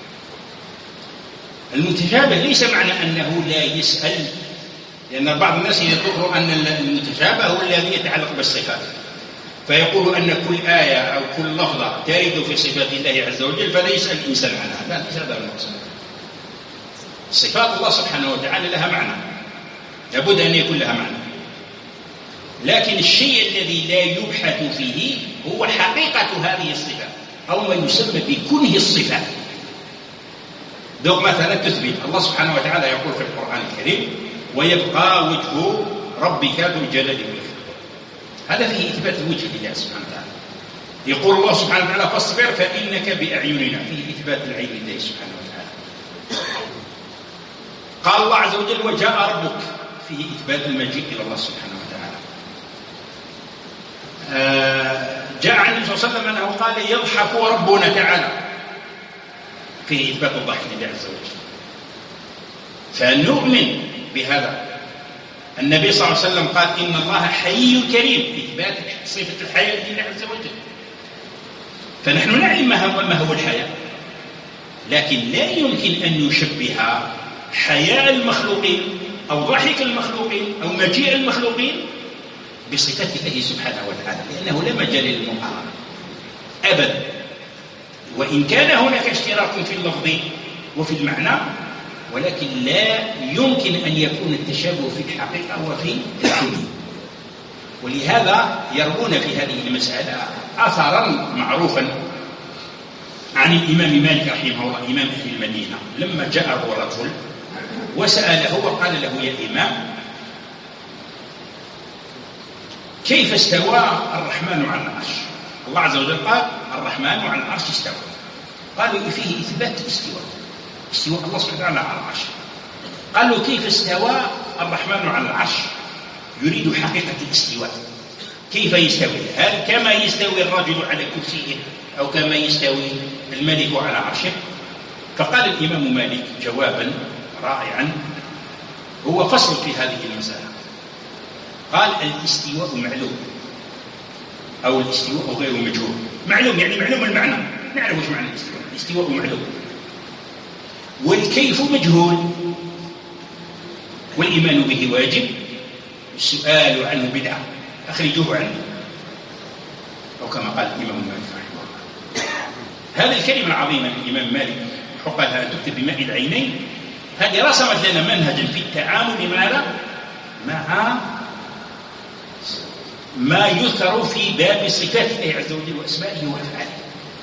المتشابه ليس معنى أنه لا يسأل، لأن بعض الناس يذكر أن المتشابه هو الذي يتعلق بالصفات، فيقول أن كل آية أو كل لفظة ترد في صفات الله عز وجل فلا يسأل الإنسان عنها. لا، ليس هذا المقصود. صفات الله سبحانه وتعالى لها معنى، لابد أن يكون لها معنى، لكن الشيء الذي لا يبحث فيه هو حقيقة هذه الصفات أو ما يسمى بكنه الصفات. ذوق مثلا تثبت الله سبحانه وتعالى يقول في القرآن الكريم ويبقى وجه ربك ذو الجلال والإكرام. هذا فيه إثبات الوجه لله سبحانه وتعالى. يقول الله سبحانه وتعالى فاصبر فإنك بأعيننا، فيه إثبات العين لله سبحانه وتعالى. قال الله عز وجل وجاء ربك، فيه إثبات المجيء إلى الله سبحانه وتعالى. آه جاء عن النبي صلى الله عليه وسلم أنه قال يضحك ربنا تعالى، فيه إثبات الضحك لله عز وجل. فنؤمن بهذا. النبي صلى الله عليه وسلم قال إن الله حي كريم، إثبات صفة الحياة لله عز وجل. فنحن نعلم ما هو الحياة، لكن لا يمكن أن نشبه حياة المخلوقين أو ضحك المخلوقين أو مجيء المخلوقين بصفات الله سبحانه وتعالى، لأنه لا مجال للمقارنة أبدا. وإن كان هناك اشتراك في اللفظ وفي المعنى، ولكن لا يمكن أن يكون التشابه في الحقيقة وفي الكون. ولهذا يروون في هذه المسألة أثرا معروفا عن الإمام مالك رحمه الله إمام أهل المدينة، لما جاءه رجل وسأله وقال له يا إمام كيف استوى الرحمن على العرش؟ الله عز وجل قال الرحمن على العرش استوى. قالوا فيه إثبات الاستواء، استواء الله سبحانه وتعالى على العرش. قال له كيف استوى الرحمن على العرش؟ يريد حقيقة الاستواء، كيف يستوي؟ هل كما يستوي الرجل على كرسيه أو كما يستوي الملك على عرشه؟ فقال الإمام مالك جوابا رائعا هو فصل في هذه المسألة، قال الاستواء معلوم، أو الاستواء غير مجهول. معلوم يعني معلوم المعنى، نعرف وش معنى الاستواء. الاستواء معلوم، والكيف مجهول، والإيمان به واجب، السؤال عنه بدعة، أخرجوه عنه، أو كما قال الإمام مالك رحمه الله. هذه الكلمة العظيمة للإمام مالك حقها أن تكتب بماء العينين، هذه رسمت لنا منهجا في التعامل مع مع ما يذكر في باب صفات الله عز وجل وأسمائه وأفعاله،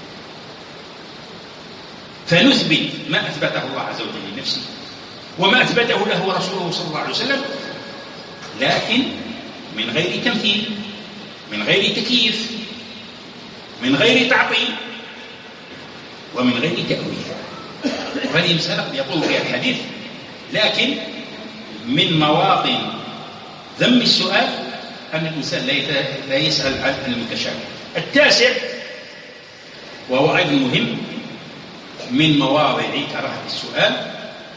فنثبت ما أثبته الله عز وجل لنفسه وما أثبته له رسوله صلى الله عليه وسلم، لكن من غير تمثيل، من غير تكييف، من غير تعطيل، ومن غير تأويل. وهذه مسألة يقول فيها الحديث، لكن من مواطن ذم السؤال أن الإنسان لا يسأل عن المتشابه. التاسع وهو أيضا مهم من مواضع كراهة السؤال،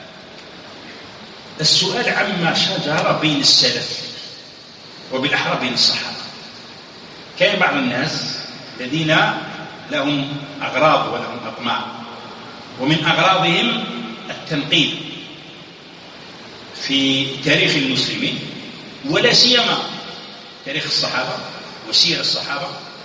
السؤال عما شجر بين السلف وبالأحرى بين الصحابة. كان بعض الناس الذين لهم أغراض ولهم أطماع، ومن أغراضهم التنقيب في تاريخ المسلمين ولا سيما تاريخ الصحابة وسير الصحابة،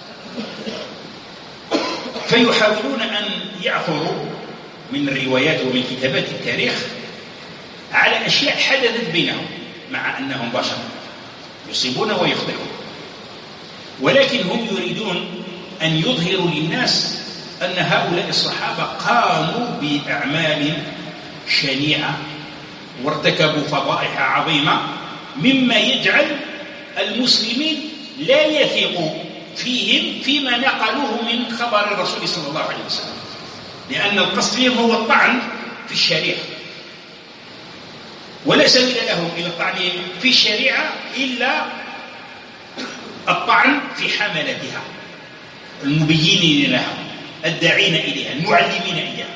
فيحاولون أن يعثروا من الروايات ومن كتابات التاريخ على أشياء حدثت بينهم، مع أنهم بشر يصيبون ويخطئون، ولكن هم يريدون أن يظهروا للناس أن هؤلاء الصحابة قاموا بأعمال شنيعة وارتكبوا فضائح عظيمة، مما يجعل المسلمين لا يثقوا فيهم فيما نقلوه من خبر الرسول صلى الله عليه وسلم، لأن القصد فيهم هو الطعن في الشريعة، ولا سبيل لهم إلى الطعن في الشريعة إلا الطعن في حملتها، المبينين لها، الداعين إليها، المعلمين إياها.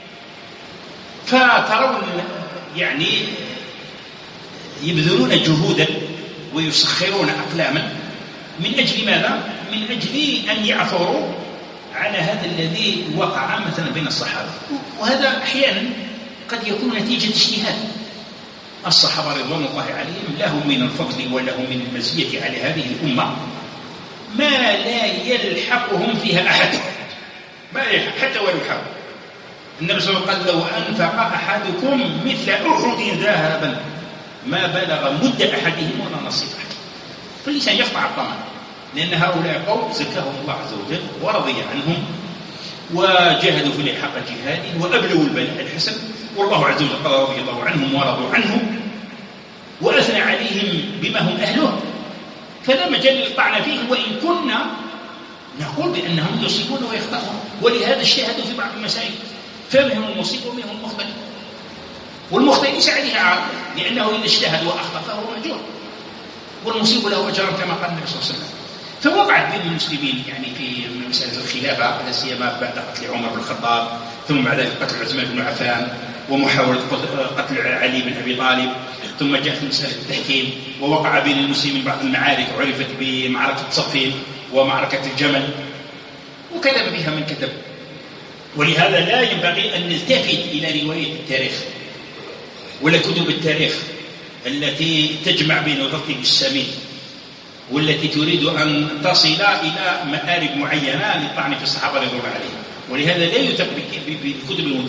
فترون يعني يبذلون جهودا ويسخرون أقلاما من أجل ماذا؟ من أجل أن يعثروا على هذا الذي وقع مثلا بين الصحابة، وهذا أحيانا قد يكون نتيجة اجتهاد. الصحابة رضوان الله عليهم لهم من الفضل ولهم من المزية على هذه الأمة ما لا يلحقهم فيها أحد، ما يلحق حتى ولو حاول. النبي صلى الله عليه وسلم قال: لو أنفق أحدكم مثل أحد ذهبا ما بلغ مد أحدهم ولا نصيب أحد. فالإنسان يقطع الطمع، لأن هؤلاء قوم زكاهم الله عز وجل ورضي عنهم وجاهدوا في الحق جهاده وأبلغوا البلاء الحسن، والله عز وجل قال رضي الله عنهم ورضوا عنه وأثنى عليهم بما هم أهله، فلا مجال للطعن فيهم، وإن كنا نقول بأنهم يصيبون ويخطئون، ولهذا اجتهدوا في بعض المسائل، فمنهم المصيب ومنهم المخطئ، والمخطئ ليس عليه عار، لأنه إذا اجتهد وأخطأ فهو مأجور، والمصيب له أجر كما قال النبي صلى الله عليه وسلم. فوقعت بين المسلمين يعني في مسألة الخلافة، لا سيما بعد قتل عمر بن الخطاب، ثم بعد قتل عثمان بن عفان ومحاولة قتل علي بن أبي طالب، ثم جاءت مسألة التحكيم، ووقع بين المسلمين بعض المعارك عرفت بمعركة صفين ومعركة الجمل، وكتب بها من كتب. ولهذا لا ينبغي أن نلتفت إلى رواية التاريخ ولا كتب التاريخ التي تجمع بين الرطب والسمين، والتي تريد أن تصل إلى مآرب معينة للطعن في الصحابة رضي الله عليهم. ولهذا لا يثق بكتب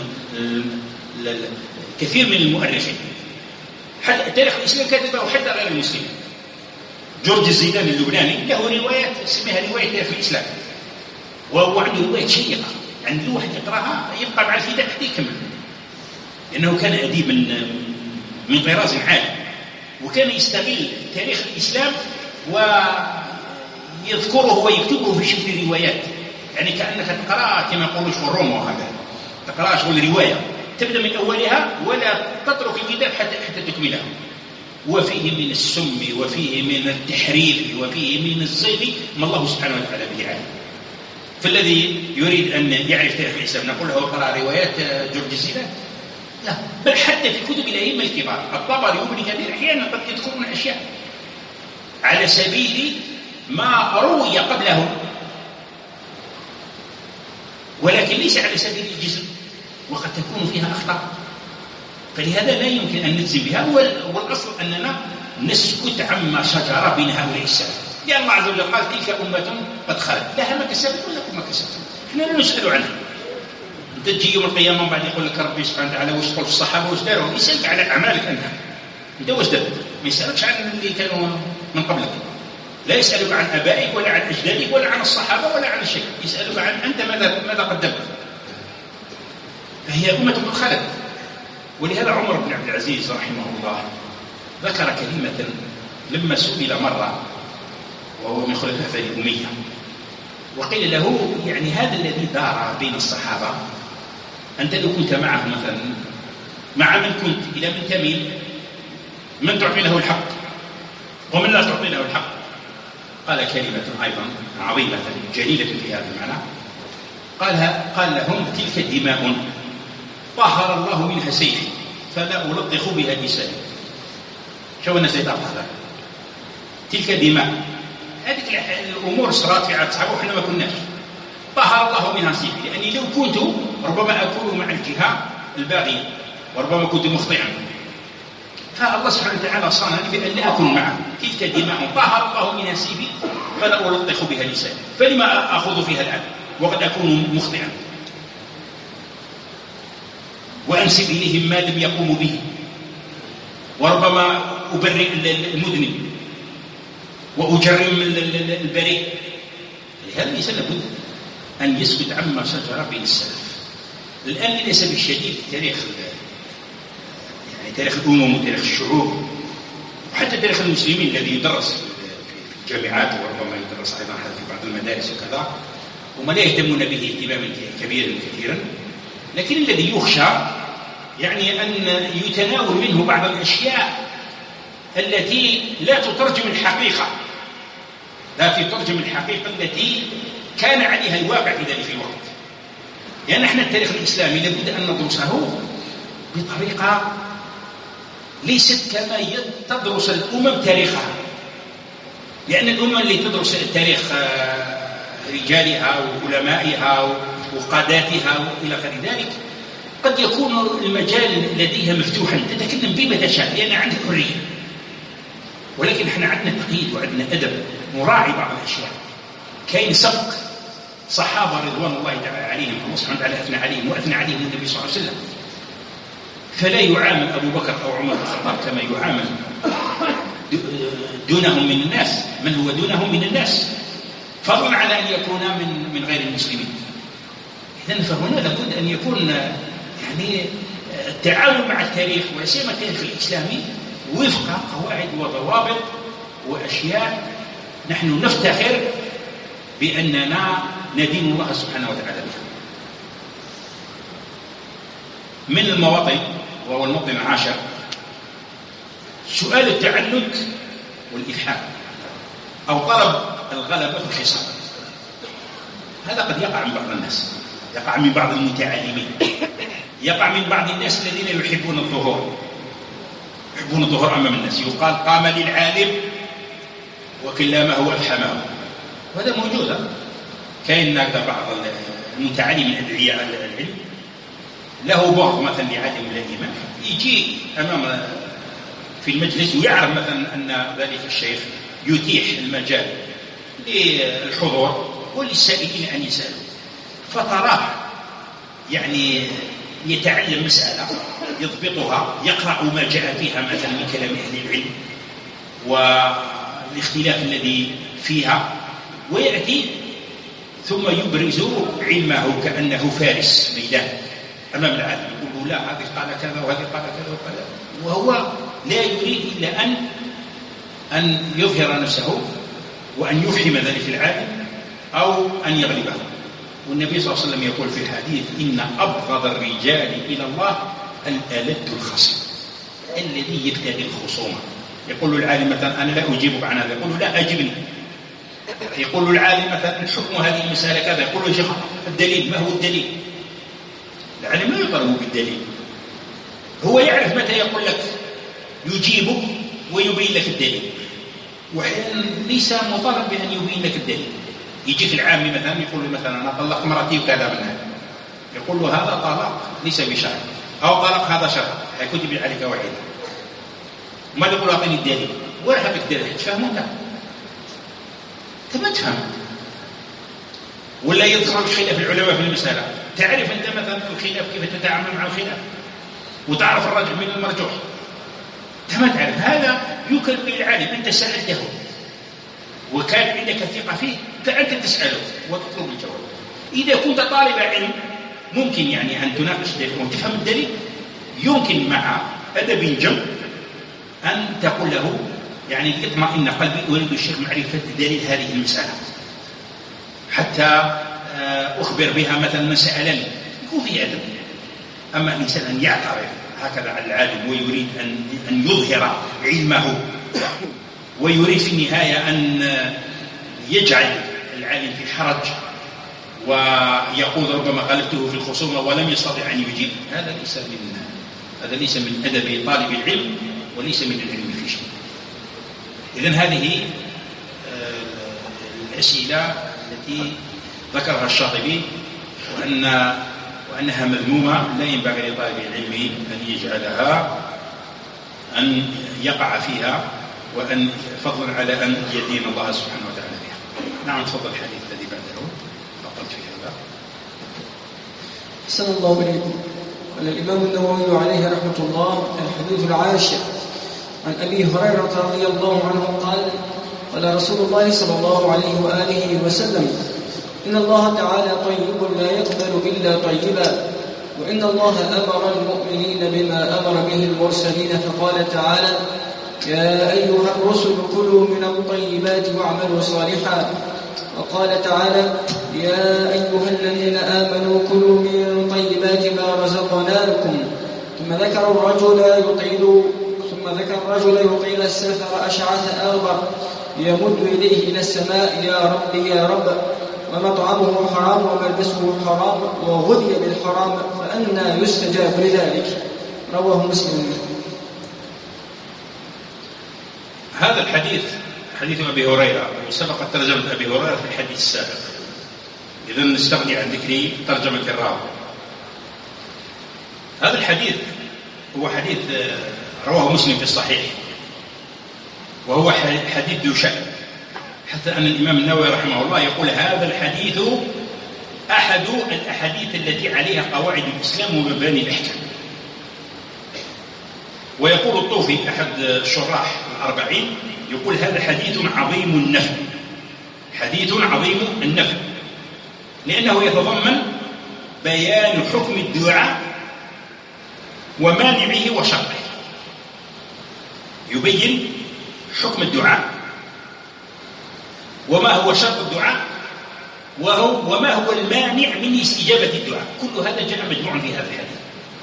كثير من المؤرخين. تاريخ الإسلام كتبه حتى غير المسلمين. جورج الزيدان اللبناني له روايات اسمها رواية تاريخ الإسلام، وهو عنده رواية شيقة، عند الواحد يقرأها يبقى مع الفداء حتى يكمل، لأنه كان أديب من من طراز عالي، وكان يستغل تاريخ الإسلام ويذكره ويكتبه في شكل روايات، يعني كأنك تقرأ كما يقولوا شغل روما، وهكذا تقرأ شغل رواية، تبدأ من أولها ولا تترك الكتاب حتى حتى تكمله. وفيه من السم وفيه من التحريف وفيه من الزيغ ما الله سبحانه وتعالى به عالم. فالذي يريد أن يعرف تاريخ الإسلام نقول له اقرأ روايات جورج زيلان؟ لا، بل حتى في كتب الأئمة الكبار الطبري وابن كثير أحيانا قد يذكرون أشياء على سبيل ما روي قبله، ولكن ليس على سبيل الجزم، وقد تكون فيها أخطاء. فلهذا لا يمكن أن نجزم بها، والأصل أننا نسكت عما شجر بين هؤلاء السلف، لأن الله عز وجل قال تلك أمة قد خلت لها ما كسبت ولكم ما كسبتم، احنا لا نسأل عنها. انت تجي يوم القيامة وبعد يقول لك ربي سبحانه وتعالى وش قال في الصحابة وش داروا، يسألك على أعمالك أنت، انت وش درت، ما يسألكش عن اللي كانوا من قبلك، لا يسألك عن أبائك ولا عن أجدادك ولا عن الصحابة ولا عن الشيء، يسألك عن أنت ماذا ماذا قدمت. فهي أمة قد خلت. ولهذا عمر بن عبد العزيز رحمه الله ذكر كلمة لما سئل مرة وهو من خلفاء بني أمية، وقيل له يعني هذا الذي دار بين الصحابة أنت لو كنت معه مثلا مع من كنت إلى من تميل، من تعطي له الحق ومن لا تعطي له الحق. قال كلمة أيضا عظيمة جليلة في هذا المعنى، قالها قال لهم تلك دماء طهر الله منها سيفي فلا ألطخ بها لساني. شو الناس يتعرف تلك دماء، هذه الأمور صارت في عهد الصحابة وإحنا ما كناش، طهر الله منها سيفي، لأني لو كنت ربما أكون مع الجهة الباغية وربما كنت مخطئا، فالله سبحانه وتعالى صانني بأن لا أكون معه. تلك دماء طهر الله منها سيفي فلا ألطخ بها لساني، فلما أخوض فيها الآن وقد أكون مخطئا وأنسب إليهم ما لم يقوموا به، وربما أبرئ المذنب وأجرم البريء. لهذا الإنسان لابد أن يسكت عما شجر بين السلف. الآن للأسف الشديد تاريخ يعني تاريخ الأمم وتاريخ الشعوب وحتى تاريخ المسلمين الذي يدرس في الجامعات وربما يدرس أيضا في بعض المدارس وكذا، وما لا يهتمون به اهتماما كبيرا كثيرا، لكن الذي يخشى يعني أن يتناول منه بعض الأشياء التي لا تترجم الحقيقة، لا تترجم الحقيقة التي كان عليها الواقع في ذلك الوقت. لأن احنا التاريخ الإسلامي لابد أن ندرسه بطريقة ليست كما تدرس الأمم تاريخها، لأن الأمم اللي تدرس التاريخ رجالها وعلمائها وقاداتها وإلى غير ذلك قد يكون المجال لديها مفتوحا تتكلم بما تشاء لأن عندك حرية، ولكن احنا عندنا تقييد وعندنا أدب نراعي بعض الأشياء. كاين سبق صحابة رضوان الله تعالى عليهم، الله سبحانه وتعالى أثنى عليهم وأثنى عليهم النبي صلى الله عليه وسلم، فلا يعامل أبو بكر أو عمر بن الخطاب كما يعامل دونهم من الناس، من هو دونهم من الناس، فضلا على أن يكون من من غير المسلمين. إذن فهنا لابد أن يكون يعني التعامل مع التاريخ ولا سيما التاريخ الإسلامي وفق قواعد وضوابط وأشياء نحن نفتخر بأننا ندين الله سبحانه وتعالى بها. من المواطن وهو الموطن العاشر سؤال التعنت والإلحاد أو طلب الغلبة في الحصار. هذا قد يقع من بعض الناس، يقع من بعض المتعلمين، يقع من بعض الناس الذين يحبون الظهور يحبون الظهور أمام الناس. يقال قام للعالم وكلامه أفحمه، وهذا موجود. كاين بعض المتعلم من أدعياء العلم له بغض مثلا لعالم الإمام، يجي أمام في المجلس ويعرف مثلا أن ذلك الشيخ يتيح المجال للحضور وللسائلين أن يسألوا، فتراه يعني يتعلم مسألة يضبطها، يقرأ ما جاء فيها مثلا من كلام أهل العلم والاختلاف الذي فيها، ويأتي ثم يبرز علمه كأنه فارس ميدان أمام العالم، يقول لا هذه قال كذا وهذه قال كذا وكذا، وهو لا يريد إلا أن أن يظهر نفسه وأن يفهم ذلك العالم أو أن يغلبه. والنبي صلى الله عليه وسلم يقول في الحديث إن أبغض الرجال إلى الله الألد الخصم، الذي يبتغي الخصومة. يقول له العالم مثلا أنا لا أجيبك عن هذا، يقول له لا أجبني. يقول له العالم مثلا الحكم هذه المسألة كذا، يقول له شيخ الدليل، ما هو الدليل؟ العالم لا يطالب بالدليل، هو يعرف متى يقول لك يجيبك ويبين لك الدليل، وأحيانا ليس مطالب بأن يبين لك الدليل. يجيك العامي مثلا يقول له مثلا أنا طلقت مرتي وكذا منها، يقول له هذا طلاق ليس بشرع، أو طلاق هذا شرع، حيكتب عليك وعيدا. ما تقول أعطيني الدليل ولا حبك الدليل، تفهم أنت؟ أنت ما تفهم. ولا يظهر الخلاف العلماء في المسألة، تعرف أنت مثلا الخلاف كيف تتعامل مع الخلاف، وتعرف الراجح من المرجوح. أنت ما تعرف، هذا يكل بالعالم، أنت سألته وكان عندك ثقة فيه، فأنت تسأله وتطلب الجواب. إذا كنت طالب علم ممكن يعني أن تناقش وتفهم الدليل، يمكن مع أدب جم أن تقول له يعني اطمئن قلبي أريد الشيخ معرفة دليل هذه المسألة حتى أخبر بها مثلا من سألني، يكون في أدب. أما الإنسان أن يعترض هكذا على العالم ويريد أن أن يظهر علمه ويريد في النهاية أن يجعل العالم في حرج ويقول ربما غلبته في الخصومة ولم يستطع أن يجيب، هذا ليس من هذا ليس من أدب طالب العلم وليس من العلم في شيء. إذن هذه الأسئلة التي ذكرها الشاطبي وأن وأنها مذمومة لا ينبغي لطالب العلم أن يجعلها أن يقع فيها، وأن فضلا على أن يدين الله سبحانه وتعالى بها. نعم، تفضل الحديث الذي بعده فقلت في هذا. أحسن الله إليكم. قال الإمام النووي عليه رحمة الله: الحديث العاشر عن أبي هريرة رضي الله عنه قال: قال رسول الله صلى الله عليه وآله وسلم: إن الله تعالى طيب لا يقبل إلا طيبا، وإن الله أمر المؤمنين بما أمر به المرسلين، فقال تعالى: يا أيها الرسل كلوا من الطيبات واعملوا صالحا. وقال تعالى: يا أيها الذين آمنوا كلوا من طيبات ما رزقناكم. ثم ذكر الرجل يطيل ثم ذكر الرجل يطيل السفر أشعث أغبر يمد يديه إلى السماء: يا رب يا رب، ومطعمه حرام وملبسه حرام وغذي بالحرام، فأنى يستجاب لذلك. رواه مسلم. هذا الحديث حديث أبي هريرة، وسبق ترجمة أبي هريرة في الحديث السابق، إذن نستغني عن ذكر ترجمة الراوي. هذا الحديث هو حديث رواه مسلم في الصحيح، وهو حديث ذو شأن، حتى أن الإمام النووي رحمه الله يقول: هذا الحديث أحد الأحاديث التي عليها قواعد الإسلام ومباني الأحكام. ويقول الطوفي أحد الشراح الأربعين يقول: هذا حديث عظيم النفع، حديث عظيم النفع، لأنه يتضمن بيان حكم الدعاء ومانعه وشرطه. يبين حكم الدعاء وما هو شرط الدعاء وهو وما هو المانع من استجابة الدعاء. كل هذا جاء مجموعا في هذا الحديث.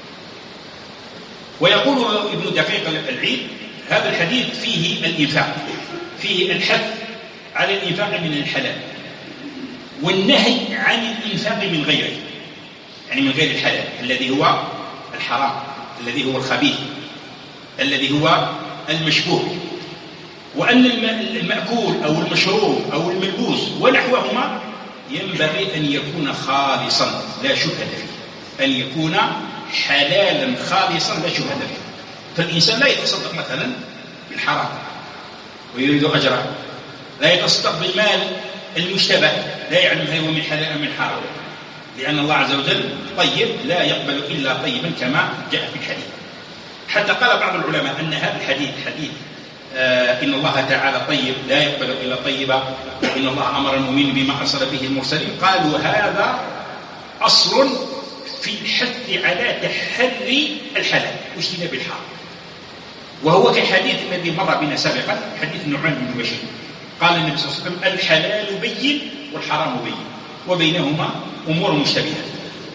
ويقول ابن دقيق العيد: هذا الحديث فيه الإنفاق، فيه الحث على الإنفاق من الحلال والنهي عن الإنفاق من غيره، يعني من غير الحلال الذي هو الحرام، الذي هو الخبيث، الذي هو المشبوه. وأن المأكول أو المشروب أو الملبوس ونحوهما ينبغي أن يكون خالصا لا شبهة فيه، أن يكون حلالا خالصا لا شبهة فيه. فالإنسان لا يتصدق مثلا بالحرام ويريد أجره، لا يتصدق بالمال المشتبه لا يعلم هل هو من حلال أم من حرام، لأن الله عز وجل طيب لا يقبل إلا طيبا كما جاء في الحديث. حتى قال بعض العلماء أن هذا الحديث حديث آه إن الله تعالى طيب لا يقبل إلا طيبا، وإن الله أمر المؤمنين بما أرسل به المرسلين، قالوا هذا أصل في الحث على تحري الحلال واجتناب الحرام، وهو كالحديث الذي مر بنا سابقا، حديث النعمان بن بشير، قال النبي صلى الله عليه وسلم: الحلال بين والحرام بين، وبينهما أمور مشتبهة.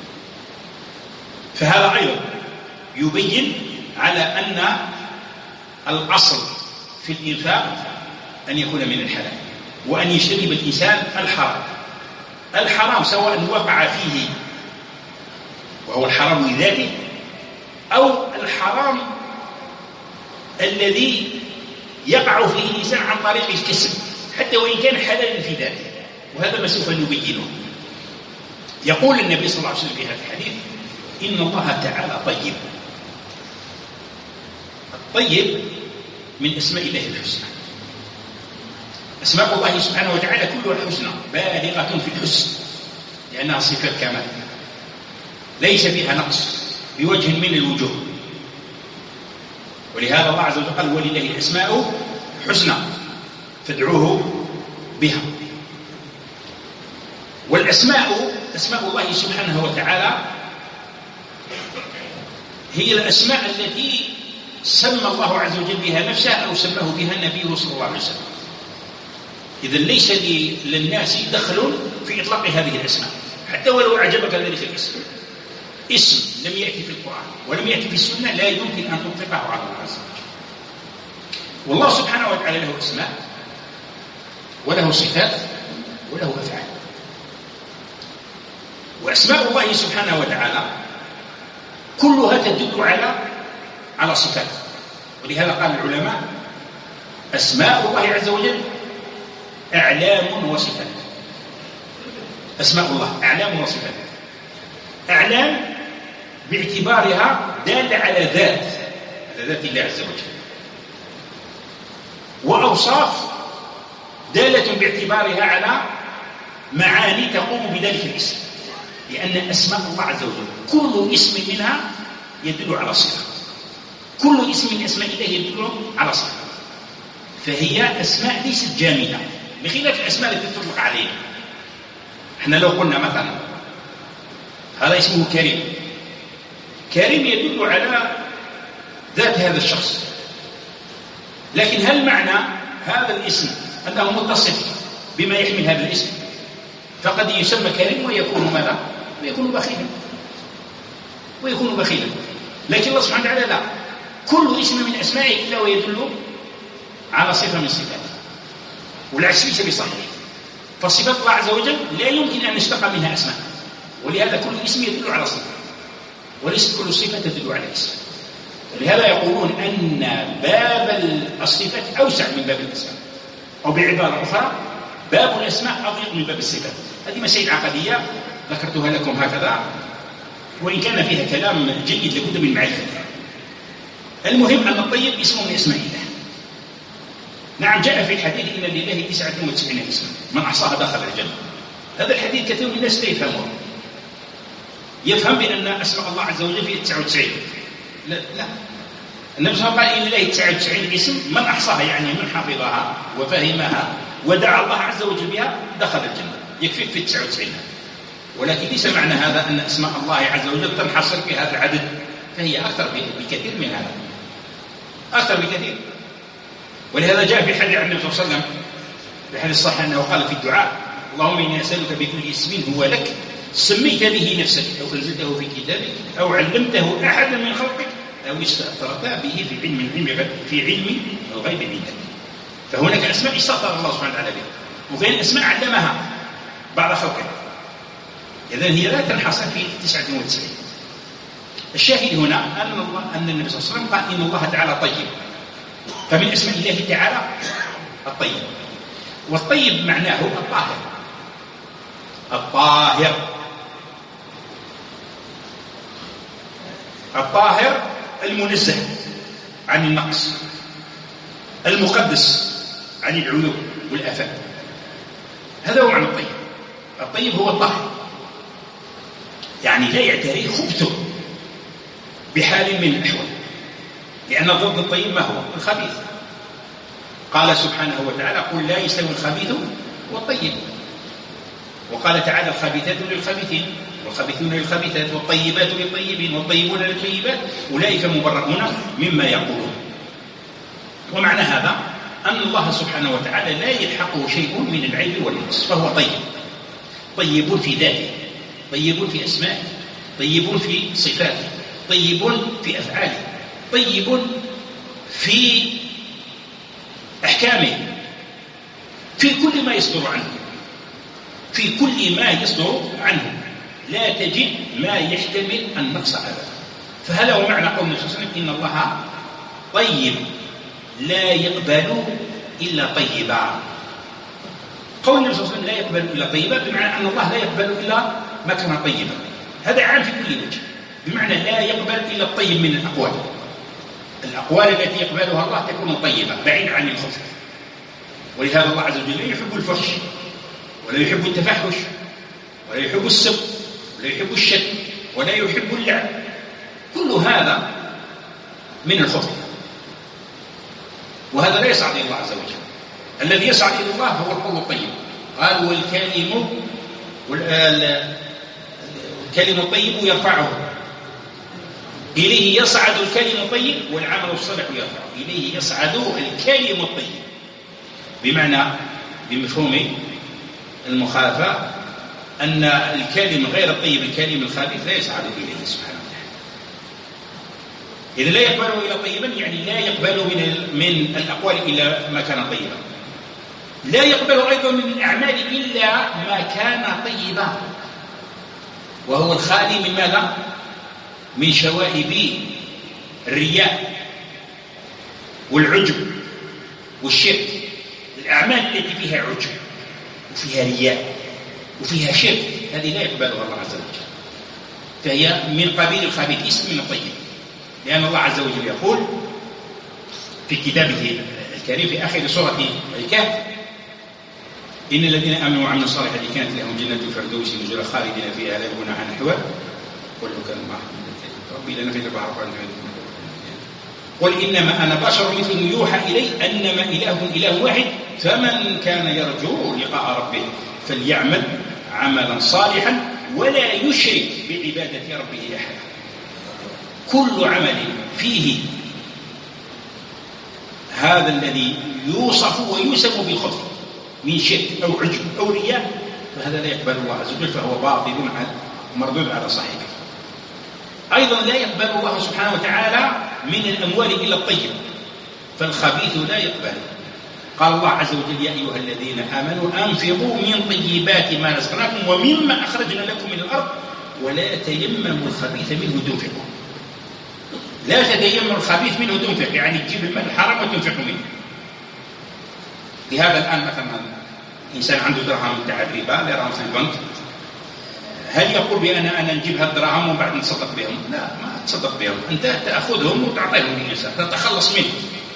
فهذا أيضا يبين على أن الأصل في الإنفاق أن يكون من الحلال، وأن يجتنب الإنسان الحرام. الحرام سواء وقع فيه وهو الحرام لذاته، أو الحرام الذي يقع فيه الإنسان عن طريق الكسب حتى وإن كان حلالا في ذاته، وهذا ما سوف نبينه. يقول النبي صلى الله عليه وسلم في هذا الحديث: إن الله تعالى طيب. الطيب من أسماء الله الحسنى. أسماء الله سبحانه وتعالى كلها الحسنى، بالغة في الحسن، لأنها صفة كمال ليس فيها نقص بوجه من الوجوه. ولهذا الله عز وجل قال: ولله الأسماء الحسنى فادعوه بها. والأسماء أسماء الله سبحانه وتعالى هي الأسماء التي سمى الله عز وجل بها نفسه أو سماه بها النبي صلى الله عليه وسلم. إذا ليس للناس دخل في إطلاق هذه الأسماء حتى ولو أعجبك ذلك الاسم. اسم لم يأتي في القرآن ولم يأتي في السنة لا يمكن أن تطلقه على الله عز وجل. والله سبحانه وتعالى له أسماء وله صفات وله أفعال. وأسماء الله سبحانه وتعالى كلها تدل على على صفات. ولهذا قال العلماء: أسماء الله عز وجل أعلام وصفات. أسماء الله أعلام وصفات. أعلام باعتبارها دالة على ذات على ذات الله عز وجل، وأوصاف دالة باعتبارها على معاني تقوم بذلك الاسم، لأن أسماء الله عز وجل كل اسم منها يدل على صفة، كل اسم من أسماء الله يدل على صفة. فهي أسماء ليست جامدة بخلاف الأسماء التي تطلق عليها. احنا لو قلنا مثلا هذا اسمه كريم، كريم يدل على ذات هذا الشخص، لكن هل معنى هذا الاسم أنه متصف بما يحمل هذا الاسم؟ فقد يسمى كريم ويكون ماذا؟ ويكون بخيلا ويكون بخيلا لكن الله سبحانه وتعالى لا، كل اسم من أسمائه إلا ويدل على صفة من صفاته، والعكس ليس بصحيح. فصفات الله عز وجل لا يمكن أن نشتق منها أسماء، ولهذا كل اسم يدل على صفة وليس كل صفة تدل على اسم. ولهذا يقولون أن باب الصفات أوسع من باب الأسماء، أو بعبارة أخرى باب الأسماء أضيق من باب الصفات. هذه مسائل عقدية ذكرتها لكم هكذا، وإن كان فيها كلام جيد لابد من معرفتها. المهم أن الطيب اسم من أسماء الله. نعم، جاء في الحديث إن لله تسعة وتسعين اسما من أحصاها دخل الجنة. هذا الحديث كثير من الناس لا يفهمه، يفهم بأن أسماء الله عز وجل فيه تسعة وتسعين. لا لا، النبي صلى الله عليه وسلم قال إن لله تسعة وتسعين اسم من أحصاها يعني من حفظها وفهمها ودعا الله عز وجل بها دخل الجنة، يكفي في تسعة وتسعين. ولكن ليس معنى هذا أن أسماء الله عز وجل تنحصر في هذا العدد، فهي أكثر بكثير من هذا، أكثر بكثير. ولهذا جاء في حديث عن النبي صلى الله عليه وسلم في حديث الصحيح أنه قال في الدعاء: اللهم إني أسألك بكل اسم هو لك سميت به نفسك أو أنزلته في كتابك أو علمته أحدا من خلقك أو استأثرت به في علم الغيب في علم الغيب عندك. فهناك أسماء استأثر الله سبحانه وتعالى بها، وبين أسماء علمها بعض خلقه. إذن هي لا تنحصر في تسعة وتسعين. الشاهد هنا أن الله أن النبي صلى الله عليه وسلم قال إن الله تعالى طيب، فمن اسم الله تعالى الطيب. والطيب معناه الطاهر، الطاهر الطاهر المنزه عن النقص، المقدس عن العيوب والآفات. هذا هو معنى الطيب. الطيب هو الطاهر، يعني لا يعتريه خبثه بحال من الأحوال، لأن ضد الطيب ما هو؟ الخبيث. قال سبحانه وتعالى: قل لا يستوي الخبيث والطيب. وقال تعالى: الخبيثات للخبيثين والخبيثون للخبيثات والطيبات للطيبين والطيبون للطيبات أولئك مبرؤون مما يقولون. ومعنى هذا أن الله سبحانه وتعالى لا يلحقه شيء من العيب والنقص، فهو طيب. طيب في ذاته، طيب في أسمائه، طيب في صفاته، طيب في أفعاله، طيب في أحكامه، في كل ما يصدر عنه، في كل ما يصدر عنه لا تجد ما يحتمل النقص أبدا. فهذا هو معنى قول النبي صلى الله عليه وسلم إن الله طيب لا يقبل إلا طيبا. قول النبي صلى الله عليه وسلم لا يقبل إلا طيبا بمعنى أن الله لا يقبل إلا ما كان طيبا، هذا عام في كل وجه، بمعنى لا يقبل إلا الطيب من الأقوال. الأقوال التي يقبلها الله تكون طيبة بعيدة عن الخبث، ولهذا الله عز وجل لا يحب الفحش ولا يحب التفحش ولا يحب السب ولا يحب الشتم ولا يحب اللعب، كل هذا من الخبث، وهذا لا يصعد إلى الله عز وجل. الذي يصعد إلى الله هو القول الطيب. قال والكلم والكلم الطيب يرفعه، إليه يصعد الكلم الطيب والعمل الصالح يرفعه. إليه يصعد الكلم الطيب بمعنى بمفهوم المخالفة أن الكلم غير الطيب الكلم الخبيث لا يصعد إليه سبحانه وتعالى. إذا لا يقبل إلى طيبا يعني لا يقبل من من الأقوال إلا ما كان طيبا، لا يقبل أيضا من الأعمال إلا ما كان طيبا، وهو الخالي من ماذا؟ من شوائب الرياء والعجب والشرك. الأعمال التي فيها عجب وفيها رياء وفيها شرك هذه لا يقبلها الله عز وجل، فهي من قبيل الخبيث اسم من الطيب، لأن الله عز وجل يقول في كتابه الكريم في آخر سورة الكهف إن الذين آمنوا وعملوا الصالحات كانت لهم جنة الفردوس نزلا خالدين فيها لا يبغون عنها حولا قل لو كان معهم ربي لنفذ البحر قل إنما أنا بشر مثل يوحى إلي أنما إله إله واحد فمن كان يرجو لقاء ربه فليعمل عملا صالحا ولا يشرك بعبادة ربه أحدا. كل عمل فيه هذا الذي يوصف ويسمى بالخبث من شرك أو عجب أو رياء فهذا لا يقبل الله عز وجل، فهو باطل مردود على صاحبه. أيضا لا يقبل الله سبحانه وتعالى من الأموال إلا الطيب، فالخبيث لا يقبل. قال الله عز وجل يا أيها الذين آمنوا أنفقوا من طيبات ما رزقناكم ومما أخرجنا لكم من الأرض ولا تيمموا الخبيث منه تنفقون. لا تتيمموا الخبيث منه تنفق، يعني تجيب المال الحرام وتنفق منه. لهذا الآن مثلا إنسان عنده درهم تاع الربا درهم في البنك، هل يقول بأن أنا نجيب هالدراهم وبعد نتصدق بهم؟ لا، ما تصدق بهم، أنت تأخذهم وتعطيهم للإنسان تتخلص منه،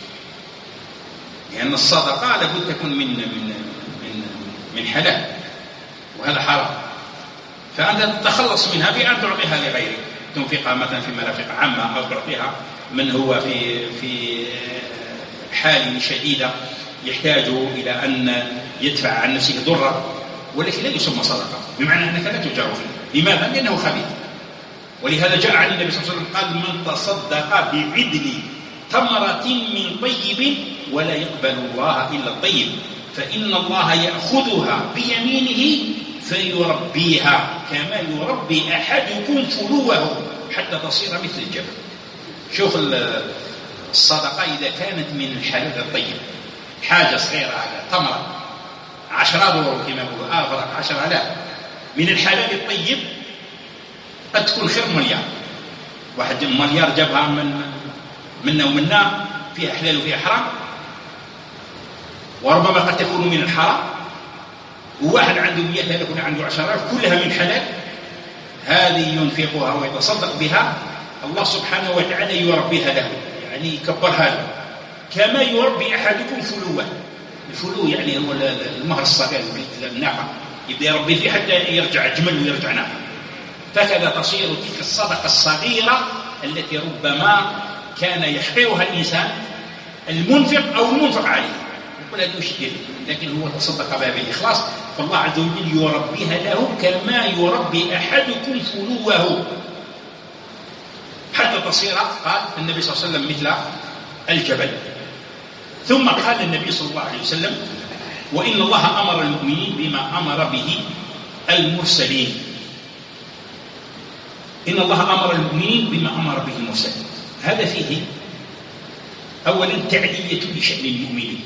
لأن الصدقة لابد تكون من من من من حلال وهذا حرام، فأنت تتخلص منها بأن تعطيها لغيرك، تنفقها مثلا في مرافق عامة أو تعطيها من هو في في حال شديدة يحتاج إلى أن يدفع عن نفسه ضرا، ولكن لا يسمى صدقة، بمعنى أنك لا تجار فيه. لماذا؟ لأنه خبيث. ولهذا جاء عن النبي صلى الله عليه وسلم قال من تصدق بعدل تمرة من طيب ولا يقبل الله إلا الطيب فإن الله يأخذها بيمينه فيربيها كما يربي أحدكم فلوه حتى تصير مثل الجبل. شوف الصدقة إذا كانت من الحلال الطيب، حاجة صغيرة على تمرة عشرة دولار كما يقولوا آفرق عشرة آلاف من الحلال الطيب قد تكون خير مليار. واحد مليار جابها من منا ومنا فيها حلال وفيها حرام، وربما قد تكون من الحرام، وواحد عنده مئة آلاف ولا عنده عشرة آلاف كلها من حلال، هذه ينفقها ويتصدق بها الله سبحانه وتعالى يربيها له، يعني يكبرها له كما يربي أحدكم فلوه. الفلو يعني هو المهر الصغير الناقة، يبدأ يربي فيه حتى يرجع جمل ويرجع ناقة. فكذا تصير تلك الصدقة الصغيرة التي ربما كان يحقرها الإنسان المنفق أو المنفق عليه، يقول هذا مشكل، لكن هو تصدق بها بالإخلاص، فالله عز وجل يربيها له كما يربي أحدكم فلوه حتى تصير، قال النبي صلى الله عليه وسلم، مثل الجبل. ثم قال النبي صلى الله عليه وسلم وإن الله أمر المؤمنين بما أمر به المرسلين. إن الله أمر المؤمنين بما أمر به المرسلين. هذا فيه أولا تعلية لشأن المؤمنين،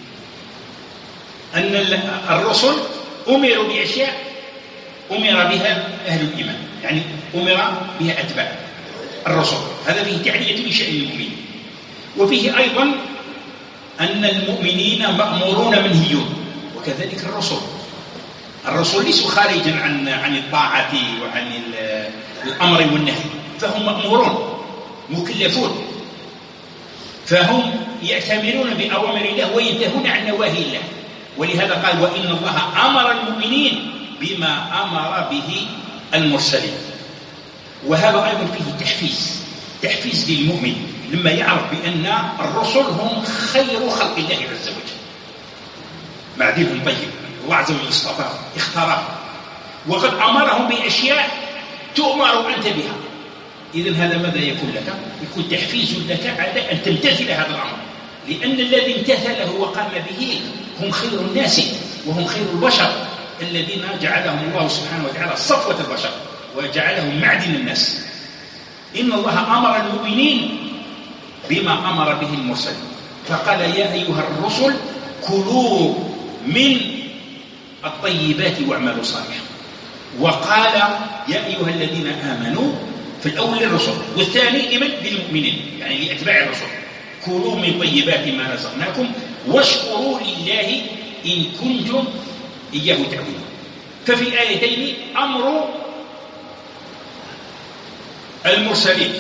أن الرسل أمروا بأشياء أمر بها أهل الإيمان، يعني أمر بها أتباع الرسل، هذا فيه تعلية لشأن المؤمنين. وفيه أيضا أن المؤمنين مأمورون منهيون، وكذلك الرسل. الرسل ليسوا خارجا عن عن الطاعة وعن الأمر والنهي، فهم مأمورون مكلفون، فهم يأتمرون بأوامر الله وينتهون عن نواهي الله. ولهذا قال وإن الله أمر المؤمنين بما أمر به المرسلين. وهذا أيضا فيه تحفيز تحفيز للمؤمن لما يعرف بأن الرسل هم خير خلق الله عز وجل، معدنهم طيب، الله عز وجل اصطفاه اختاره، وقد أمرهم بأشياء تؤمر أنت بها. إذن هذا ماذا يكون لك؟ يكون تحفيز لك على أن تمتثل هذا الأمر، لأن الذي امتثله وقام به هم خير الناس وهم خير البشر الذين جعلهم الله سبحانه وتعالى صفوة البشر وجعلهم معدن الناس. إن الله أمر المؤمنين بما أمر به المرسلين، فقال يا أيها الرسل كلوا من الطيبات واعملوا صالحا. وقال يا أيها الذين آمنوا، في الأول للرسل والثاني لمن؟ للمؤمنين، يعني لأتباع الرسل. كلوا من طيبات ما رزقناكم واشكروا لله إن كنتم إياه تعبدون. ففي الآيتين أمر المرسلين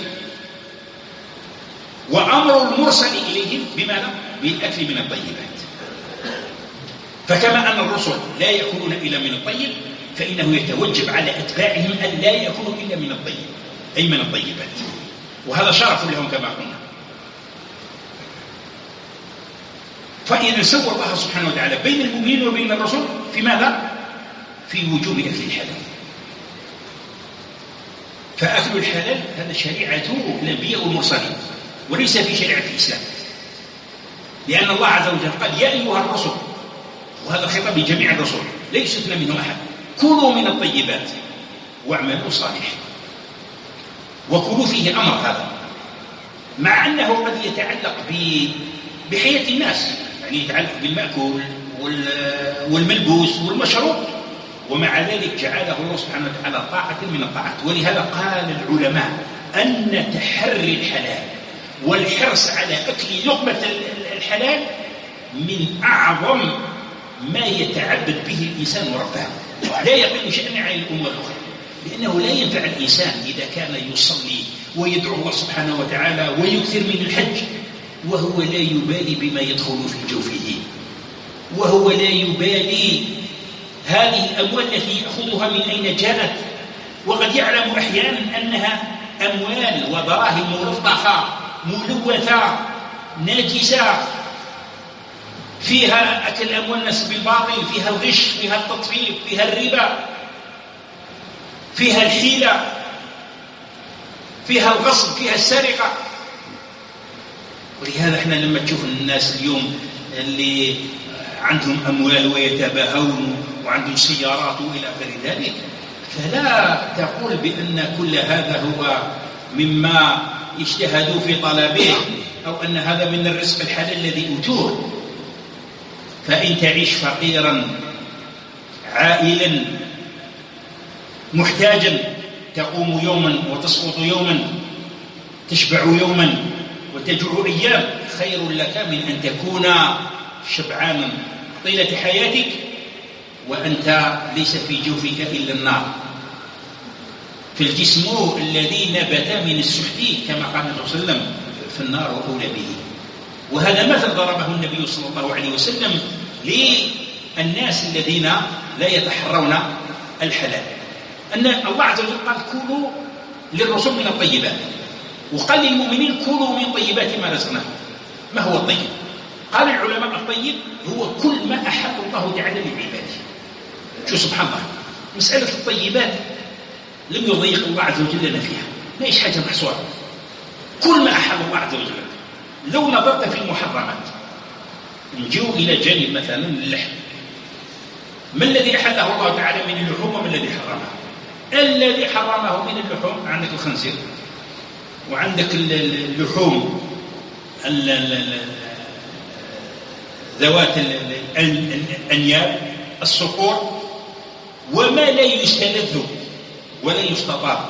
وأمر المرسل إليهم بماذا؟ بالأكل من الطيبات. فكما أن الرسل لا يأكلون إلا من الطيب، فإنه يتوجب على أتباعهم أن لا يأكلوا إلا من الطيب، أي من الطيبات، وهذا شرف لهم كما قلنا. فإذا سوى الله سبحانه وتعالى بين المؤمنين وبين الرسل في ماذا؟ في وجوب أكل الحلال. فأكل الحلال هذا شريعة الأنبياء والمرسلين وليس في شريعة الإسلام، لأن الله عز وجل قال يا أيها الرسل، وهذا خطاب لجميع الرسل لا يستثنى منهم أحد، كلوا من الطيبات واعملوا صالحا. وكلوا فيه أمر هذا، مع أنه قد يتعلق بحياة الناس، يعني يتعلق بالمأكول والملبوس والمشروب، ومع ذلك جعله الله سبحانه وتعالى طاعة من الطاعات. ولهذا قال العلماء أن تحري الحلال والحرص على أكل لقمة الحلال من أعظم ما يتعبد به الإنسان ربه، لا يقل شأنه عن الأمور الأخرى، لأنه لا ينفع الإنسان إذا كان يصلي ويدعو الله سبحانه وتعالى ويكثر من الحج وهو لا يبالي بما يدخل في جوفه، وهو لا يبالي هذه الأموال التي يأخذها من أين جاءت، وقد يعلم أحيانا أنها أموال ودراهم ملطخة ملوثة ناجسة، فيها أكل أموال الناس بالباطل، فيها الغش، فيها التطفيف، فيها الربا، فيها الحيلة، فيها الغصب، فيها السرقة. ولهذا احنا لما تشوف الناس اليوم اللي عندهم أموال ويتباهون وعندهم سيارات وإلى غير ذلك، فلا تقول بأن كل هذا هو مما اجتهدوا في طلبه أو أن هذا من الرزق الحلال الذي أوتوه. فإن تعيش فقيرا عائلا محتاجا تقوم يوما وتسقط يوما، تشبع يوما وتجوع أيام، خير لك من أن تكون شبعانا طيلة حياتك وأنت ليس في جوفك إلا النار. في الجسم الذي نبت من السحت كما قال النبي صلى الله عليه وسلم في النار وأولى به. وهذا مثل ضربه النبي صلى الله عليه وسلم للناس الذين لا يتحرون الحلال، أن الله عز وجل قال كلوا للرسل من الطيبات، وقال للمؤمنين كلوا من طيبات ما رزقناكم. ما هو الطيب؟ قال العلماء الطيب هو كل ما أحب الله تعالى لعباده. شو سبحان الله، مسألة الطيبات لم يضيق الله عز وجل لنا فيها، ما إيش حاجة محصورة، كل ما أحب الله عز وجل. لو نظرت في المحرمات، نجيو إلى جانب مثلا اللحم، ما الذي أحله الله تعالى من اللحوم وما الذي حرمه؟ الذي حرمه من اللحوم عندك الخنزير، وعندك اللحوم ذوات الأنياب، الصقور، وما لا يستلذ ولا يستطاب،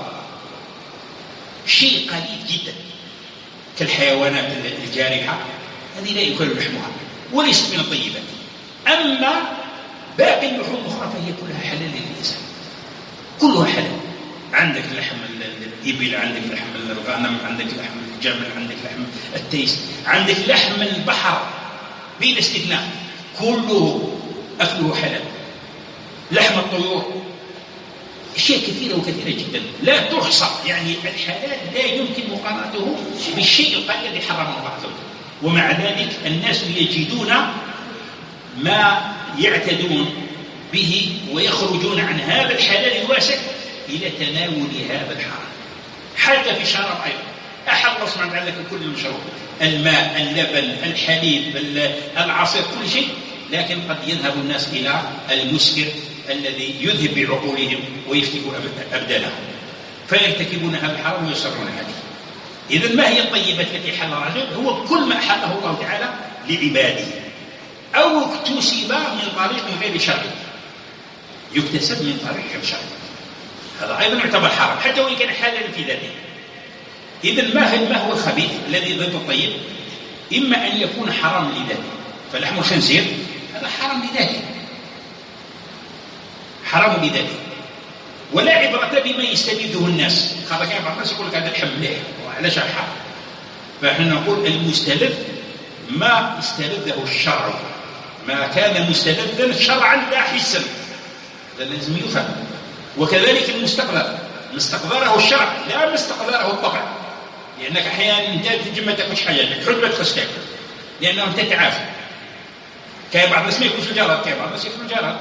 شيء قليل جدا كالحيوانات الجارحة، هذه لا يؤكل لحمها وليست من الطيبات. أما باقي اللحوم الأخرى فهي كلها حلال للإنسان، كلها حلال. عندك لحم الإبل، عندك لحم الغنم، عندك لحم الجمل، عندك لحم التيس، عندك لحم البحر بلا استثناء، كله أكله حلال. لحم الطيور، أشياء كثيرة وكثيرة جدا لا تحصى. يعني الحلال لا يمكن مقارنته بالشيء القليل الذي حرمه الله عز وجل، ومع ذلك الناس يجدون ما يعتدون به ويخرجون عن هذا الحلال الواسع إلى تناول هذا الحرام. حتى في الشراب أيضا أحل الله سبحانه وتعالى كل المشروب، الماء، اللبن، الحليب، العصير، كل شيء، لكن قد يذهب الناس إلى المسكر الذي يذهب بعقولهم ويفتك أبدانهم، فيرتكبون هذا الحرام ويصرون عليه. إذن ما هي الطيبات التي حل الرجل؟ هو كل ما أحله الله تعالى لعباده، أو اكتسب من طريق غير شرعي، يكتسب من طريق شرعي، هذا أيضا يعتبر حرام حتى وإن كان حلالا في ذاته. إذن ما هو الخبيث الذي ضد الطيب؟ إما أن يكون حرام لذاته، فلحم الخنزير هذا حرام لذاته، حرام لذاته، ولا عبرة بما يستلذه الناس. هذا كان بعض الناس يقول لك هذا الحم مليح وعلاش حرام، فإحنا نقول المستلذ ما استلذه الشرع، ما كان مستلذا شرعا لا حسا، هذا لازم يفهم. وكذلك المستقذر، مستقذره الشرع لا مستقذره الطبع، لأنك أحيانا أنت تجي ما تاكلش حاجة تحب ما تخش تاكل لأنه أنت تعافى. كاين بعض الناس ما ياكلش الجراد، كاين بعض الناس ياكلوا الجراد.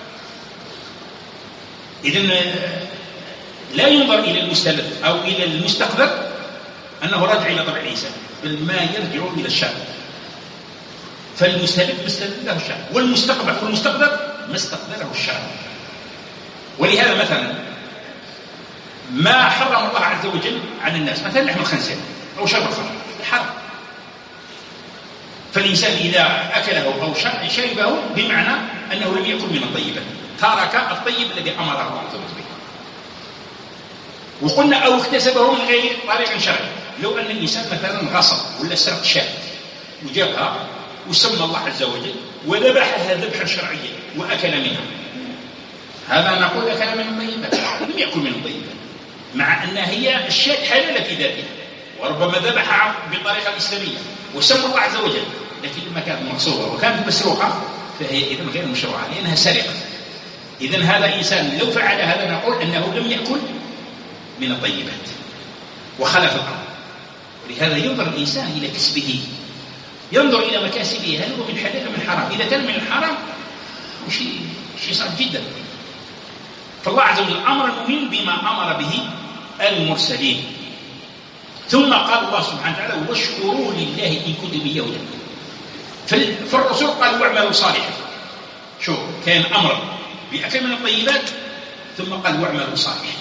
إذن لا ينظر إلى المستلذ أو إلى المستقذر أنه راجع إلى طبع الإنسان، بل ما يرجع إلى الشرع. فالمستلذ مستلذه الشرع، والمستقذر والمستقذر ما استقذره الشرع. ولهذا مثلا ما حرم الله عز وجل عن الناس مثلا لحم الخنزير أو شرب الخمر حرام، فالإنسان إذا أكله أو شربه بمعنى أنه لم يكن من الطيبات، ترك الطيب الذي أمره الله عز وجل به. وقلنا أو اكتسبه من غير طريق شرعي، لو أن الإنسان مثلا غصب ولا سرق شاة وجابها وسمى الله عز وجل وذبحها ذبحا شرعيا وأكل منها، هذا نقول أكل من الطيبات، لم يكن من الطيبات، مع أنها هي الشاة حلالة في ذاتها، وربما ذبحها بالطريقة الإسلامية وسمى الله عز وجل، لكن لما كانت مغصوبة وكانت مسروقة فهي إذن غير مشروعة لأنها سرقة. إذن هذا إنسان لو فعل هذا نقول أنه لم يكن من الطيبات وخلف الأمر. ولهذا ينظر الإنسان إلى كسبه، ينظر إلى مكاسبه، هل هو من حلال من حرام؟ إذا كان من الحرام شيء شيء صعب جدا. فالله عز وجل أمر المؤمن بما أمر به المرسلين. ثم قال الله سبحانه وتعالى واشكروا لله إن كنتم إياه تعبدون. فالرسول قال واعملوا صالحا، شوف كان أمر بأكل من الطيبات ثم قال واعملوا صالحا.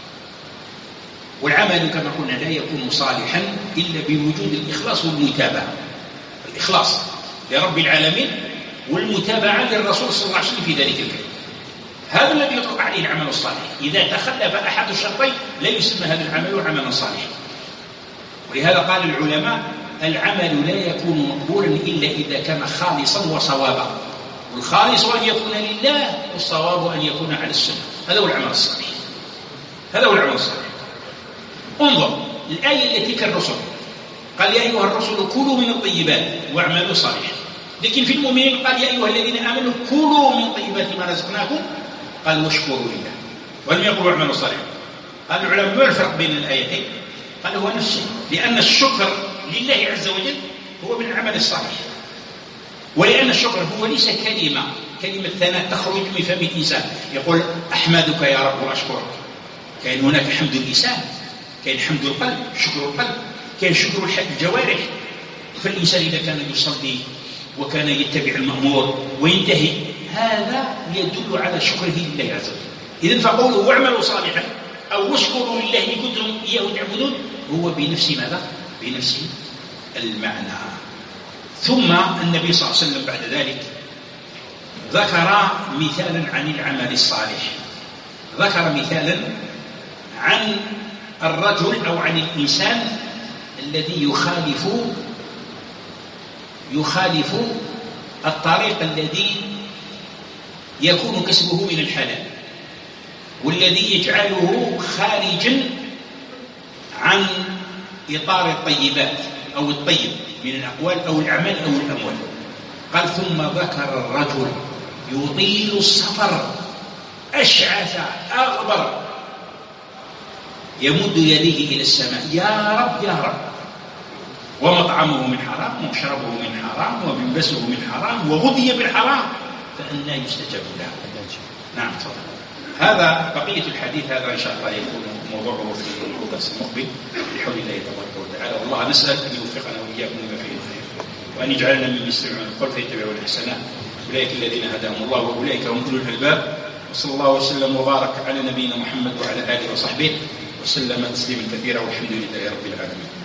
والعمل كما قلنا لا يكون صالحا إلا بوجود الإخلاص والمتابعة، الإخلاص لرب العالمين والمتابعة للرسول صلى الله عليه وسلم في ذلك الكلام. هذا الذي يطلق عليه العمل الصالح. إذا تخلف أحد الشرطين لا يسمى هذا العمل عملا صالحا. ولهذا قال العلماء العمل لا يكون مقبولا إلا إذا كان خالصا وصوابا، والخالص أن يكون لله والصواب أن يكون على السنة. هذا هو العمل الصالح، هذا هو العمل الصالح. انظر الآية التي كالرسل قال يا أيها الرسل كلوا من الطيبات واعملوا صالحا، لكن في المؤمنين قال يا أيها الذين آمنوا كلوا من طيبات ما رزقناكم قال واشكروا لله، ولم يقولوا اعملوا صالحا. قال العلماء ما الفرق بين الآيتين؟ قال هو نفسه، لأن الشكر لله عز وجل هو من العمل الصالح، ولأن الشكر هو ليس كلمة كلمة ثناء تخرج من فم الإنسان يقول أحمدك يا رب وأشكرك. كان هناك حمد اللسان، كان حمد القلب، شكر القلب، كان شكر الجوارح. فالإنسان إذا كان يصلي وكان يتبع المأمور وينتهي هذا يدل على شكره لله عز وجل. إذن فقوله واعملوا صالحا أو واشكروا لله إن كنتم إياه تعبدون هو بنفس ماذا؟ بنفس المعنى. ثم النبي صلى الله عليه وسلم بعد ذلك ذكر مثالا عن العمل الصالح، ذكر مثالا عن الرجل أو عن الإنسان الذي يخالف يخالف الطريق الذي يكون كسبه من الحلال، والذي يجعله خارجا عن إطار الطيبات أو الطيب من الأقوال أو الأعمال أو الأموال. قال ثم ذكر الرجل يطيل السفر أشعث أغبر يمد يديه إلى السماء يا رب يا رب، ومطعمه من حرام ومشربه من حرام وملبسه من حرام وغذي بالحرام فأنى يستجاب له. نعم تفضل. هذا بقية الحديث هذا إن شاء الله يكون موضوعه في الدرس المقبل بحول الله تبارك وتعالى. والله نسأل أن يوفقنا وإياكم لما فيه الخير وأن يجعلنا من يستمعون القول فيتبعون الحسنات أولئك الذين هداهم الله وأولئك هم أولو الألباب. وصلى الله وسلم وبارك على نبينا محمد وعلى آله وصحبه وسلم تسليما كثيرا والحمد لله رب العالمين.